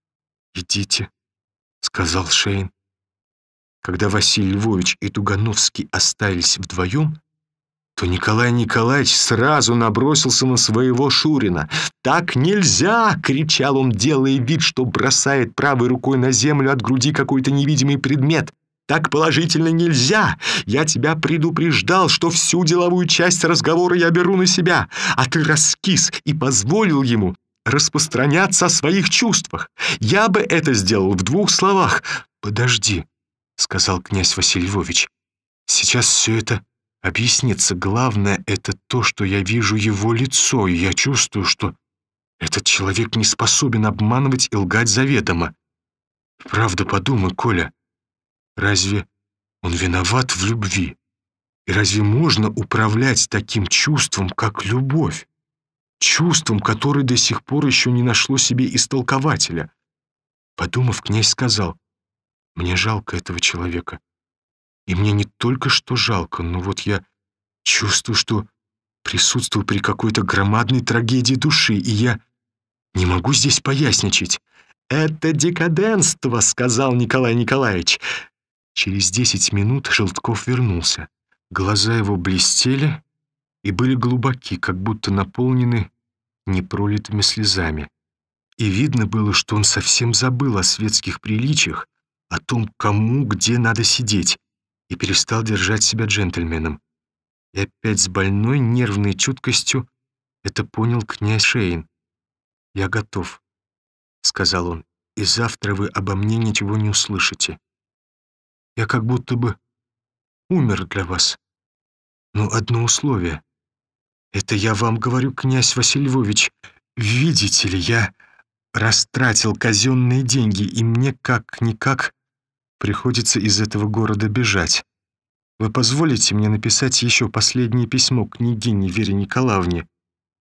«Идите», — сказал Шейн. Когда Василий Львович и Тугановский остались вдвоем, то Николай Николаевич сразу набросился на своего Шурина. «Так нельзя!» — кричал он, делая вид, что бросает правой рукой на землю от груди какой-то невидимый предмет. «Так положительно нельзя! Я тебя предупреждал, что всю деловую часть разговора я беру на себя, а ты раскис и позволил ему распространяться о своих чувствах. Я бы это сделал в двух словах». «Подожди», — сказал князь Василий Львович. «Сейчас все это объяснится. Главное — это то, что я вижу его лицо, и я чувствую, что этот человек не способен обманывать и лгать заведомо. Правда, подумай, Коля, разве он виноват в любви? И разве можно управлять таким чувством, как любовь? Чувством, которое до сих пор еще не нашло себе истолкователя?» Подумав, князь сказал: «Мне жалко этого человека. И мне не только что жалко, но вот я чувствую, что присутствую при какой-то громадной трагедии души, и я не могу здесь поясничать». «Это декаденство», — сказал Николай Николаевич. Через десять минут Желтков вернулся. Глаза его блестели и были глубоки, как будто наполнены непролитыми слезами. И видно было, что он совсем забыл о светских приличиях, о том, кому где надо сидеть, и перестал держать себя джентльменом. И опять с больной нервной чуткостью это понял князь Шейн. «Я готов», — сказал он, — «и завтра вы обо мне ничего не услышите. Я как будто бы умер для вас. Но одно условие. Это я вам говорю, князь Василий Львович. Видите ли, я растратил казенные деньги, и мне как-никак приходится из этого города бежать. Вы позволите мне написать еще последнее письмо княгине Вере Николаевне?»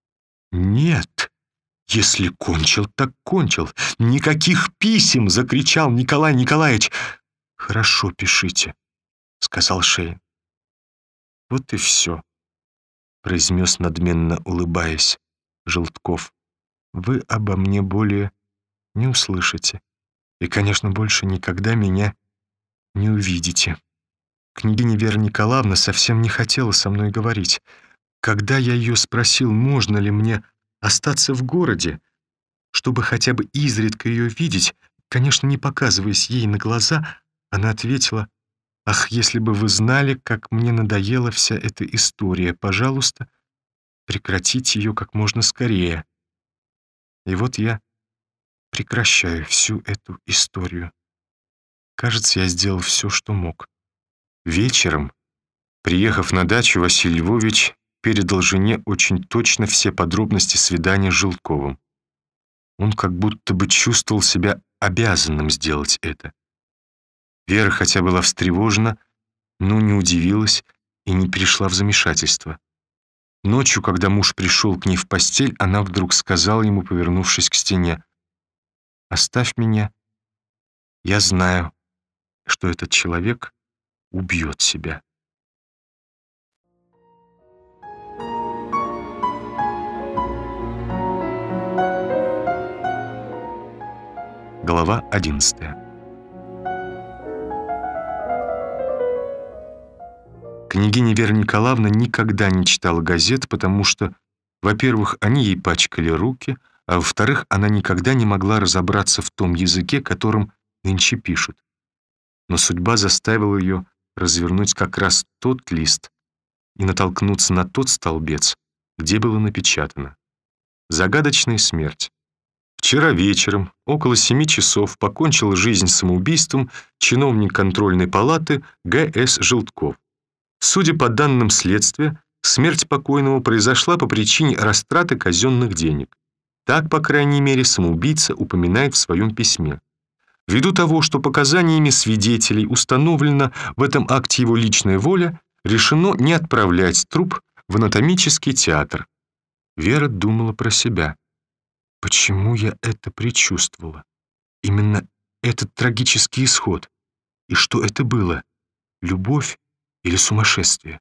«Нет, если кончил, так кончил. Никаких писем!» — закричал Николай Николаевич. «Хорошо, пишите», — сказал Шейн. «Вот и все», — произнес, надменно улыбаясь, Желтков. «Вы обо мне более не услышите. И, конечно, больше никогда меня не увидите. Княгиня Вера Николаевна совсем не хотела со мной говорить. Когда я ее спросил, можно ли мне остаться в городе, чтобы хотя бы изредка ее видеть, конечно, не показываясь ей на глаза, она ответила: «Ах, если бы вы знали, как мне надоела вся эта история, пожалуйста, прекратите ее как можно скорее». И вот я прекращаю всю эту историю. Кажется, я сделал все, что мог. Вечером, приехав на дачу, Василий Львович передал жене очень точно все подробности свидания с Желтковым. Он как будто бы чувствовал себя обязанным сделать это. Вера хотя была встревожена, но не удивилась и не перешла в замешательство. Ночью, когда муж пришел к ней в постель, она вдруг сказала ему, повернувшись к стене: «Оставь меня. Я знаю, что этот человек убьет себя». Глава одиннадцатая. Княгиня Вера Николаевна никогда не читала газет, потому что, во-первых, они ей пачкали руки, а во-вторых, она никогда не могла разобраться в том языке, которым нынче пишут. Но судьба заставила ее развернуть как раз тот лист и натолкнуться на тот столбец, где было напечатано: Загадочная смерть. Вчера вечером, около семи часов, покончил жизнь самоубийством чиновник контрольной палаты Г С Желтков. Судя по данным следствия, смерть покойного произошла по причине растраты казенных денег. Так, по крайней мере, самоубийца упоминает в своем письме. Ввиду того, что показаниями свидетелей установлена в этом акте его личная воля, решено не отправлять труп в анатомический театр. Вера думала про себя. Почему я это предчувствовала? Именно этот трагический исход. И что это было? Любовь или сумасшествие?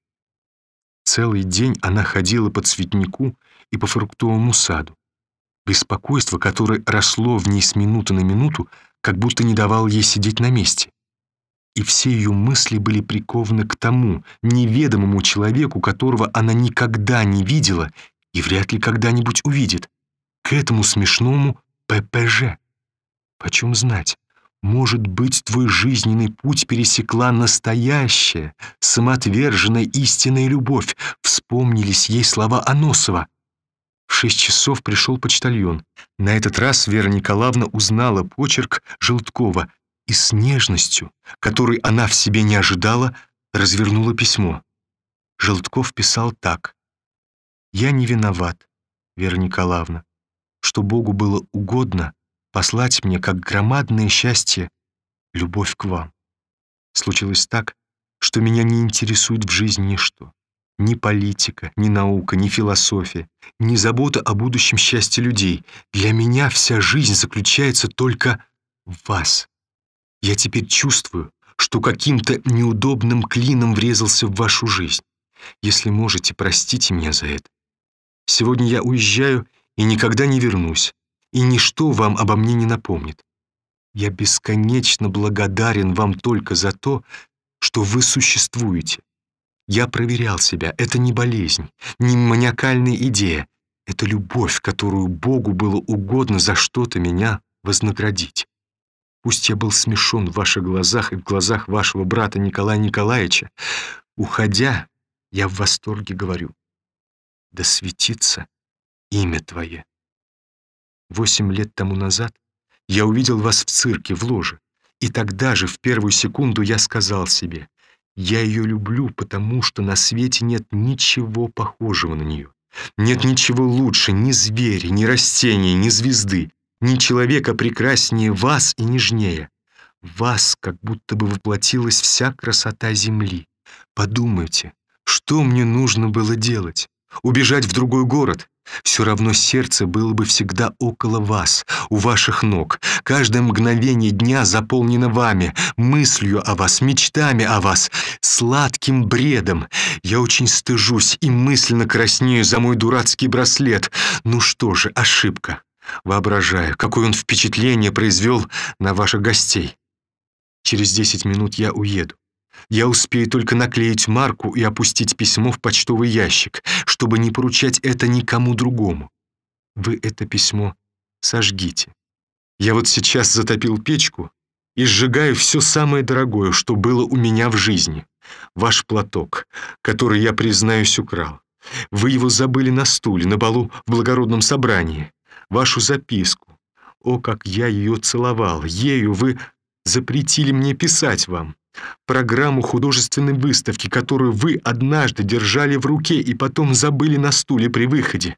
Целый день она ходила по цветнику и по фруктовому саду. Беспокойство, которое росло в ней с минуты на минуту, как будто не давало ей сидеть на месте. И все ее мысли были прикованы к тому неведомому человеку, которого она никогда не видела и вряд ли когда-нибудь увидит, к этому смешному П П Ж. Почем знать, может быть, твой жизненный путь пересекла настоящая, самоотверженная истинная любовь. Вспомнились ей слова Аносова. В шесть часов пришел почтальон. На этот раз Вера Николаевна узнала почерк Желткова и с нежностью, которой она в себе не ожидала, развернула письмо. Желтков писал так. «Я не виноват, Вера Николаевна, что Богу было угодно послать мне, как громадное счастье, любовь к вам. Случилось так, что меня не интересует в жизни ничто. Ни политика, ни наука, ни философия, ни забота о будущем счастье людей. Для меня вся жизнь заключается только в вас. Я теперь чувствую, что каким-то неудобным клином врезался в вашу жизнь. Если можете, простите меня за это. Сегодня я уезжаю и никогда не вернусь, и ничто вам обо мне не напомнит. Я бесконечно благодарен вам только за то, что вы существуете. Я проверял себя. Это не болезнь, не маниакальная идея. Это любовь, которую Богу было угодно за что-то меня вознаградить. Пусть я был смешон в ваших глазах и в глазах вашего брата Николая Николаевича, уходя, я в восторге говорю: да светится имя Твое. Восемь лет тому назад я увидел вас в цирке, в ложе, и тогда же, в первую секунду, я сказал себе: я ее люблю, потому что на свете нет ничего похожего на нее. Нет ничего лучше ни зверя, ни растения, ни звезды, ни человека прекраснее вас и нежнее. В вас как будто бы воплотилась вся красота земли. Подумайте, что мне нужно было делать? Убежать в другой город? Все равно сердце было бы всегда около вас, у ваших ног. Каждое мгновение дня заполнено вами, мыслью о вас, мечтами о вас, сладким бредом. Я очень стыжусь и мысленно краснею за мой дурацкий браслет. Ну что же, ошибка. Воображаю, какое он впечатление произвел на ваших гостей. Через десять минут я уеду. Я успею только наклеить марку и опустить письмо в почтовый ящик, чтобы не поручать это никому другому. Вы это письмо сожгите. Я вот сейчас затопил печку и сжигаю все самое дорогое, что было у меня в жизни. Ваш платок, который я, признаюсь, украл. Вы его забыли на стуле, на балу в благородном собрании. Вашу записку. О, как я ее целовал! Ею вы запретили мне писать вам. Программу художественной выставки, которую вы однажды держали в руке и потом забыли на стуле при выходе.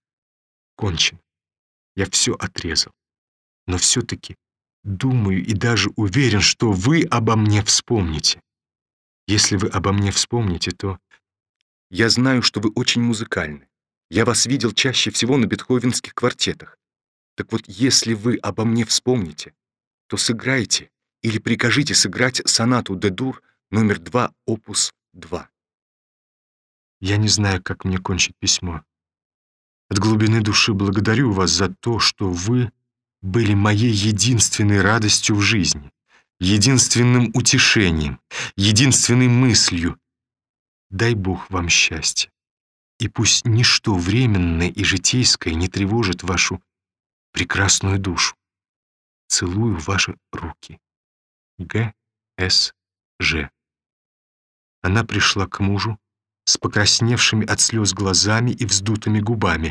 Кончено. Я все отрезал. Но все-таки думаю и даже уверен, что вы обо мне вспомните. Если вы обо мне вспомните, то... Я знаю, что вы очень музыкальны. Я вас видел чаще всего на бетховенских квартетах. Так вот, если вы обо мне вспомните, то сыграйте или прикажите сыграть сонату Д-дур номер два, опус два. Я не знаю, как мне кончить письмо. От глубины души благодарю вас за то, что вы были моей единственной радостью в жизни, единственным утешением, единственной мыслью. Дай Бог вам счастья, и пусть ничто временное и житейское не тревожит вашу прекрасную душу. Целую ваши руки. Г С Ж. Она пришла к мужу с покрасневшими от слез глазами и вздутыми губами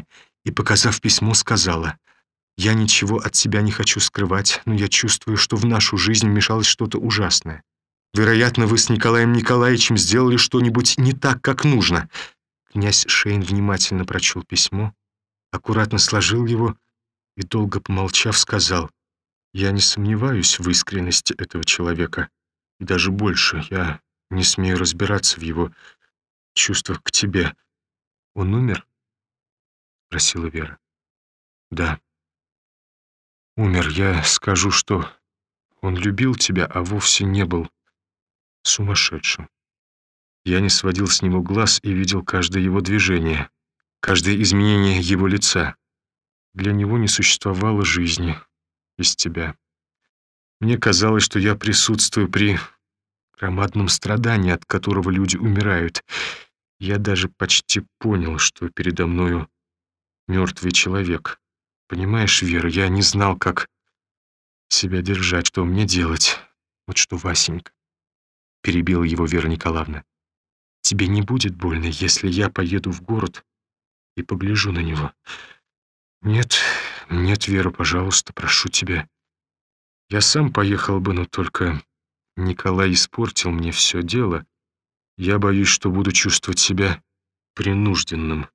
и, показав письмо, сказала: «Я ничего от себя не хочу скрывать, но я чувствую, что в нашу жизнь вмешалось что-то ужасное. Вероятно, вы с Николаем Николаевичем сделали что-нибудь не так, как нужно». Князь Шейн внимательно прочел письмо, аккуратно сложил его и, долго помолчав, сказал: «Я не сомневаюсь в искренности этого человека, и даже больше, я не смею разбираться в его чувствах к тебе. Он умер?» — спросила Вера. «Да, умер. Я скажу, что он любил тебя, а вовсе не был сумасшедшим. Я не сводил с него глаз и видел каждое его движение, каждое изменение его лица. Для него не существовало жизни без тебя. Мне казалось, что я присутствую при громадном страдании, от которого люди умирают. Я даже почти понял, что передо мною мертвый человек. Понимаешь, Вера, я не знал, как себя держать, что мне делать. Вот что, Васенька, — перебила его Вера Николаевна, — тебе не будет больно, если я поеду в город и погляжу на него? Нет, нет, Вера, пожалуйста, прошу тебя. Я сам поехал бы, но только Николай испортил мне все дело. Я боюсь, что буду чувствовать себя принужденным.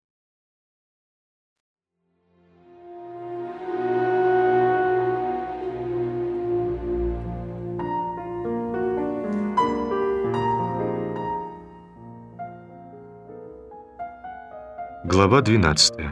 Глава двенадцатая.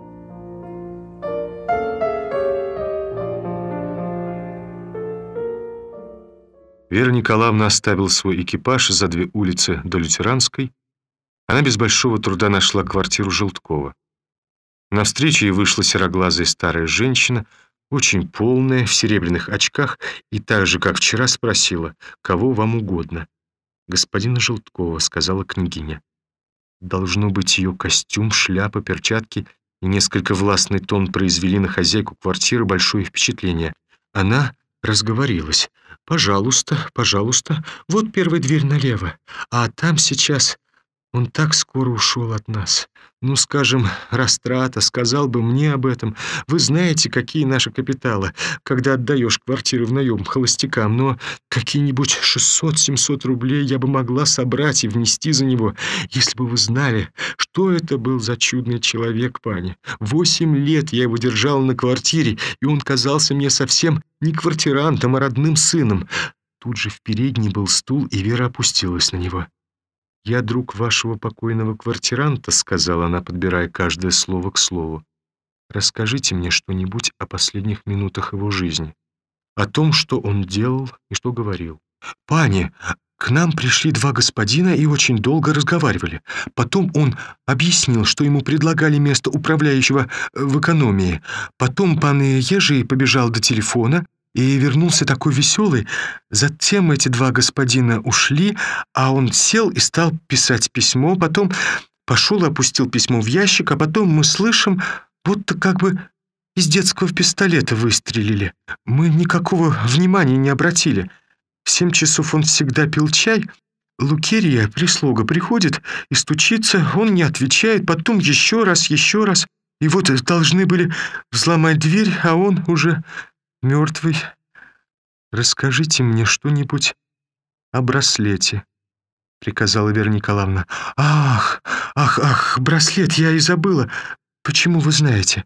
Вера Николаевна оставила свой экипаж за две улицы до Лютеранской. Она без большого труда нашла квартиру Желткова. Навстречу ей вышла сероглазая старая женщина, очень полная, в серебряных очках, и так же, как вчера, спросила: «Кого вам угодно?» «Господина Желткова», — сказала княгиня. Должно быть, ее костюм, шляпа, перчатки и несколько властный тон произвели на хозяйку квартиры большое впечатление. Она разговорилась. «Пожалуйста, пожалуйста, вот первая дверь налево, а там сейчас...» Он так скоро ушел от нас. Ну, скажем, растрата, сказал бы мне об этом. Вы знаете, какие наши капиталы, когда отдаешь квартиру в наем холостякам, но какие-нибудь шестьсот-семьсот рублей я бы могла собрать и внести за него, если бы вы знали, что это был за чудный человек, пани. Восемь лет я его держала на квартире, и он казался мне совсем не квартирантом, а родным сыном». Тут же в передней был стул, и Вера опустилась на него. «Я друг вашего покойного квартиранта», — сказала она, подбирая каждое слово к слову. «Расскажите мне что-нибудь о последних минутах его жизни, о том, что он делал и что говорил». «Пани, к нам пришли два господина и очень долго разговаривали. Потом он объяснил, что ему предлагали место управляющего в экономии. Потом пан Ежий побежал до телефона и вернулся такой веселый. Затем эти два господина ушли, а он сел и стал писать письмо. Потом пошел и опустил письмо в ящик, а потом мы слышим, будто как бы из детского пистолета выстрелили. Мы никакого внимания не обратили. В семь часов он всегда пил чай. Лукерья, прислуга, приходит и стучится, он не отвечает, потом еще раз, еще раз. И вот должны были взломать дверь, а он уже... мертвый. Расскажите мне что-нибудь о браслете», — приказала Вера Николаевна. «Ах, ах, ах, браслет, я и забыла. Почему вы знаете?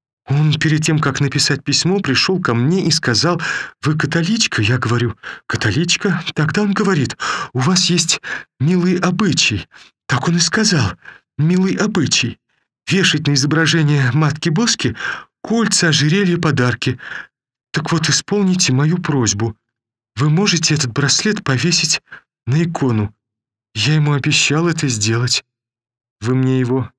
Он перед тем, как написать письмо, пришел ко мне и сказал: «Вы католичка?» Я говорю: «Католичка?» Тогда он говорит: «У вас есть милый обычай». Так он и сказал: «Милый обычай. Вешать на изображение матки-боски кольца, ожерелья, подарки. Так вот, исполните мою просьбу. Вы можете этот браслет повесить на икону. Я ему обещал это сделать. Вы мне его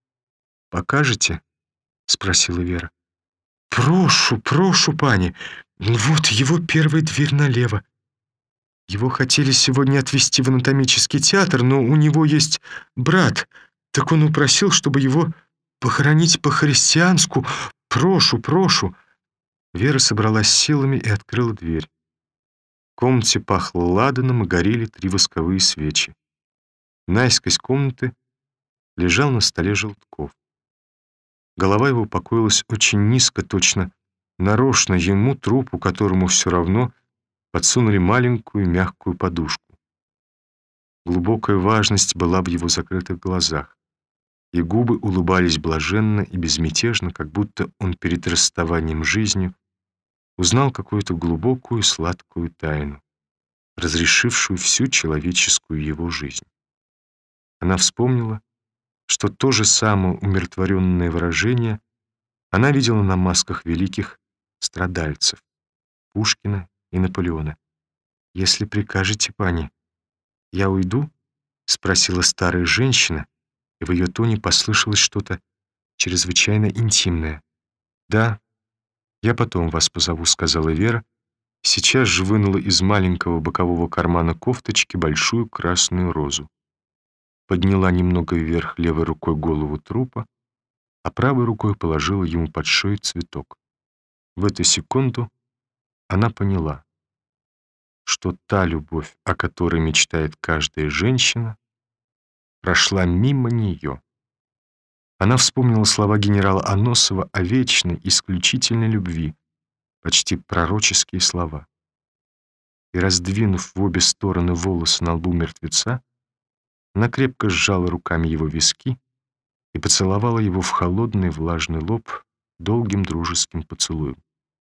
покажете?» — спросила Вера. «Прошу, прошу, пани. Вот его первая дверь налево. Его хотели сегодня отвезти в анатомический театр, но у него есть брат. Так он упросил, чтобы его похоронить по-христианску. Прошу, прошу». Вера собралась силами и открыла дверь. В комнате пахло ладаном и горели три восковые свечи. Наискось комнаты лежал на столе Желтков. Голова его покоилась очень низко, точно нарочно ему, трупу, которому все равно, подсунули маленькую мягкую подушку. Глубокая важность была в его закрытых глазах, и губы улыбались блаженно и безмятежно, как будто он перед расставанием с жизнью узнал какую-то глубокую сладкую тайну, разрешившую всю человеческую его жизнь. Она вспомнила, что то же самое умиротворенное выражение она видела на масках великих страдальцев Пушкина и Наполеона. «Если прикажете, пани, я уйду?» — спросила старая женщина, и в ее тоне послышалось что-то чрезвычайно интимное. «Да, я потом вас позову», — сказала Вера, сейчас же вынула из маленького бокового кармана кофточки большую красную розу. Подняла немного вверх левой рукой голову трупа, а правой рукой положила ему под шею цветок. В эту секунду она поняла, что та любовь, о которой мечтает каждая женщина, прошла мимо нее. Она вспомнила слова генерала Аносова о вечной, исключительной любви, почти пророческие слова. И, раздвинув в обе стороны волосы на лбу мертвеца, она крепко сжала руками его виски и поцеловала его в холодный влажный лоб долгим дружеским поцелуем.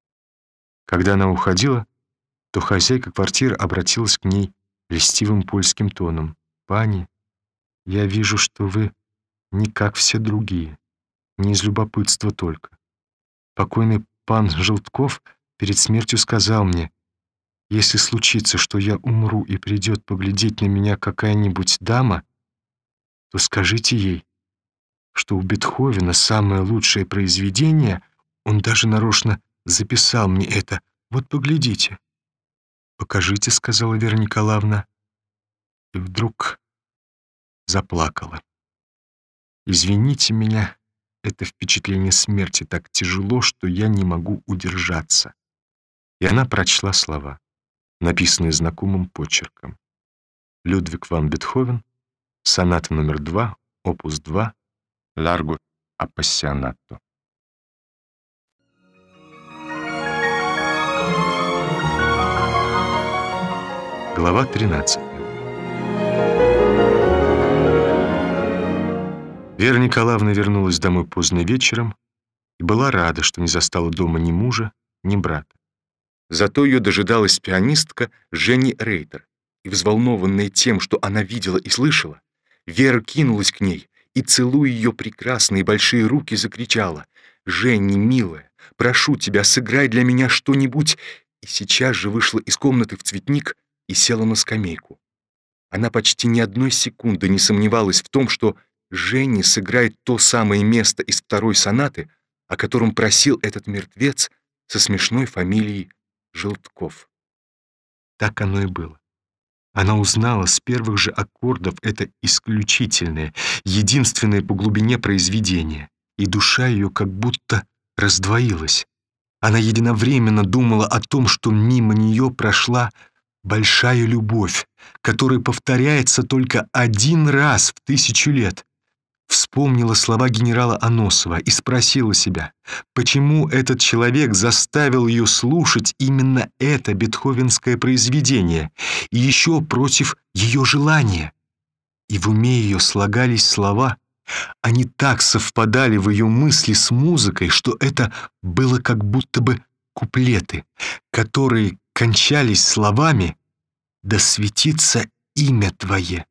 Когда она уходила, то хозяйка квартиры обратилась к ней льстивым польским тоном. «Пани, я вижу, что вы не как все другие, не из любопытства только. Покойный пан Желтков перед смертью сказал мне, если случится, что я умру и придет поглядеть на меня какая-нибудь дама, то скажите ей, что у Бетховена самое лучшее произведение, он даже нарочно записал мне это. Вот поглядите». «Покажите», — сказала Вера Николаевна, и вдруг заплакала. «Извините меня, это впечатление смерти так тяжело, что я не могу удержаться». И она прочла слова, написанные знакомым почерком. Людвиг ван Бетховен, соната номер два, опус два, Largo Appassionato. Глава тринадцатая. Вера Николаевна вернулась домой поздно вечером и была рада, что не застала дома ни мужа, ни брата. Зато ее дожидалась пианистка Жени Рейтер, и, взволнованная тем, что она видела и слышала, Вера кинулась к ней и, целуя ее прекрасные большие руки, закричала: «Женни, милая, прошу тебя, сыграй для меня что-нибудь!» И сейчас же вышла из комнаты в цветник и села на скамейку. Она почти ни одной секунды не сомневалась в том, что Женни сыграет то самое место из второй сонаты, о котором просил этот мертвец со смешной фамилией Желтков. Так оно и было. Она узнала с первых же аккордов это исключительное, единственное по глубине произведение, и душа ее как будто раздвоилась. Она единовременно думала о том, что мимо нее прошла большая любовь, которая повторяется только один раз в тысячу лет. Вспомнила слова генерала Аносова и спросила себя, почему этот человек заставил ее слушать именно это бетховенское произведение, и еще против ее желания. И в уме ее слагались слова, они так совпадали в ее мысли с музыкой, что это было как будто бы куплеты, которые кончались словами «Да светится имя Твое».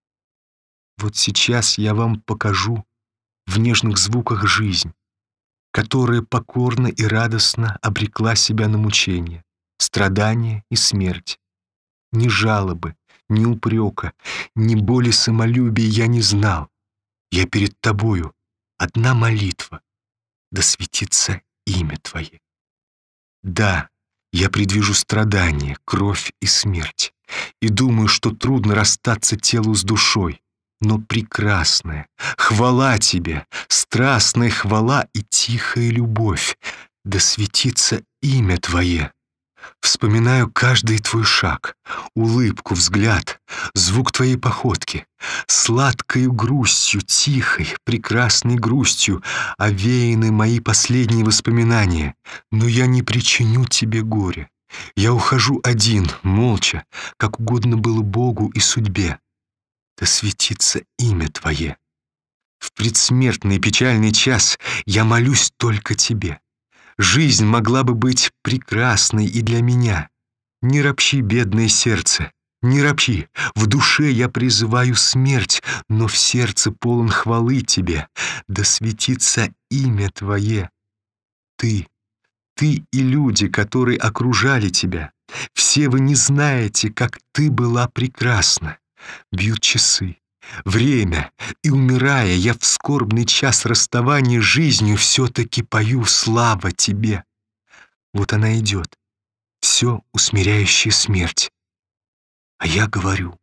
Вот сейчас я вам покажу в нежных звуках жизнь, которая покорно и радостно обрекла себя на мучения, страдания и смерть. Ни жалобы, ни упрека, ни боли самолюбия я не знал. Я перед тобою одна молитва, да светится имя Твое. Да, я предвижу страдания, кровь и смерть, и думаю, что трудно расстаться телу с душой, но прекрасная, хвала Тебе, страстная хвала и тихая любовь, да светится имя Твое. Вспоминаю каждый твой шаг, улыбку, взгляд, звук твоей походки. Сладкою грустью, тихой, прекрасной грустью овеяны мои последние воспоминания. Но я не причиню тебе горя. Я ухожу один, молча, как угодно было Богу и судьбе. Да светится имя твое. В предсмертный печальный час я молюсь только тебе. Жизнь могла бы быть прекрасной и для меня. Не ропщи, бедное сердце, не ропщи. В душе я призываю смерть, но в сердце полон хвалы тебе. Да светится имя твое. Ты, ты и люди, которые окружали тебя, все вы не знаете, как ты была прекрасна. Бьют часы. Время, и, умирая, я в скорбный час расставания с жизнью все-таки пою слава тебе. Вот она идет, все усмиряющая смерть. А я говорю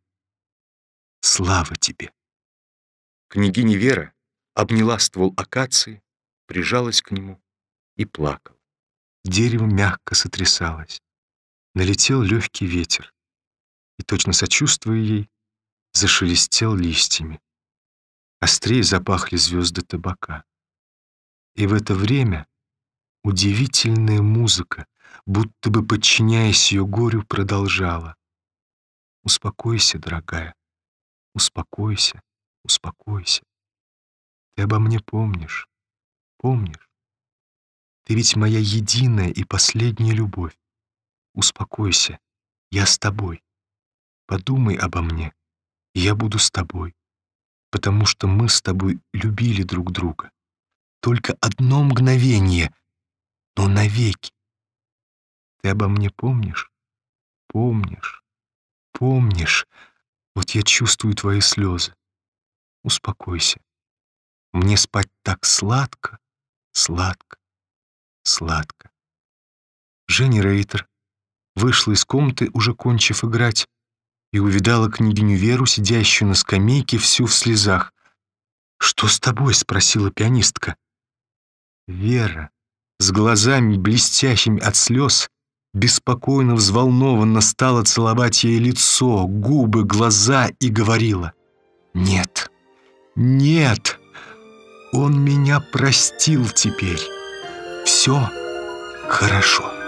слава тебе. Княгиня Вера обняла ствол акации, прижалась к нему и плакала. Дерево мягко сотрясалось. Налетел легкий ветер, и, точно сочувствуя ей, зашелестел листьями. Острее запахли звезды табака. И в это время удивительная музыка, будто бы подчиняясь ее горю, продолжала. Успокойся, дорогая, успокойся, успокойся. Ты обо мне помнишь, помнишь? Ты ведь моя единая и последняя любовь. Успокойся, я с тобой. Подумай обо мне, и я буду с тобой, потому что мы с тобой любили друг друга. Только одно мгновение, но навеки. Ты обо мне помнишь? Помнишь? Помнишь? Вот я чувствую твои слезы. Успокойся. Мне спать так сладко, сладко, сладко. Женя Рейтер вышла из комнаты, уже кончив играть, и увидала княгиню Веру, сидящую на скамейке, всю в слезах. «Что с тобой?» — спросила пианистка. Вера, с глазами, блестящими от слез, беспокойно, взволнованно стала целовать ей лицо, губы, глаза и говорила: «Нет, нет, он меня простил теперь. Все хорошо».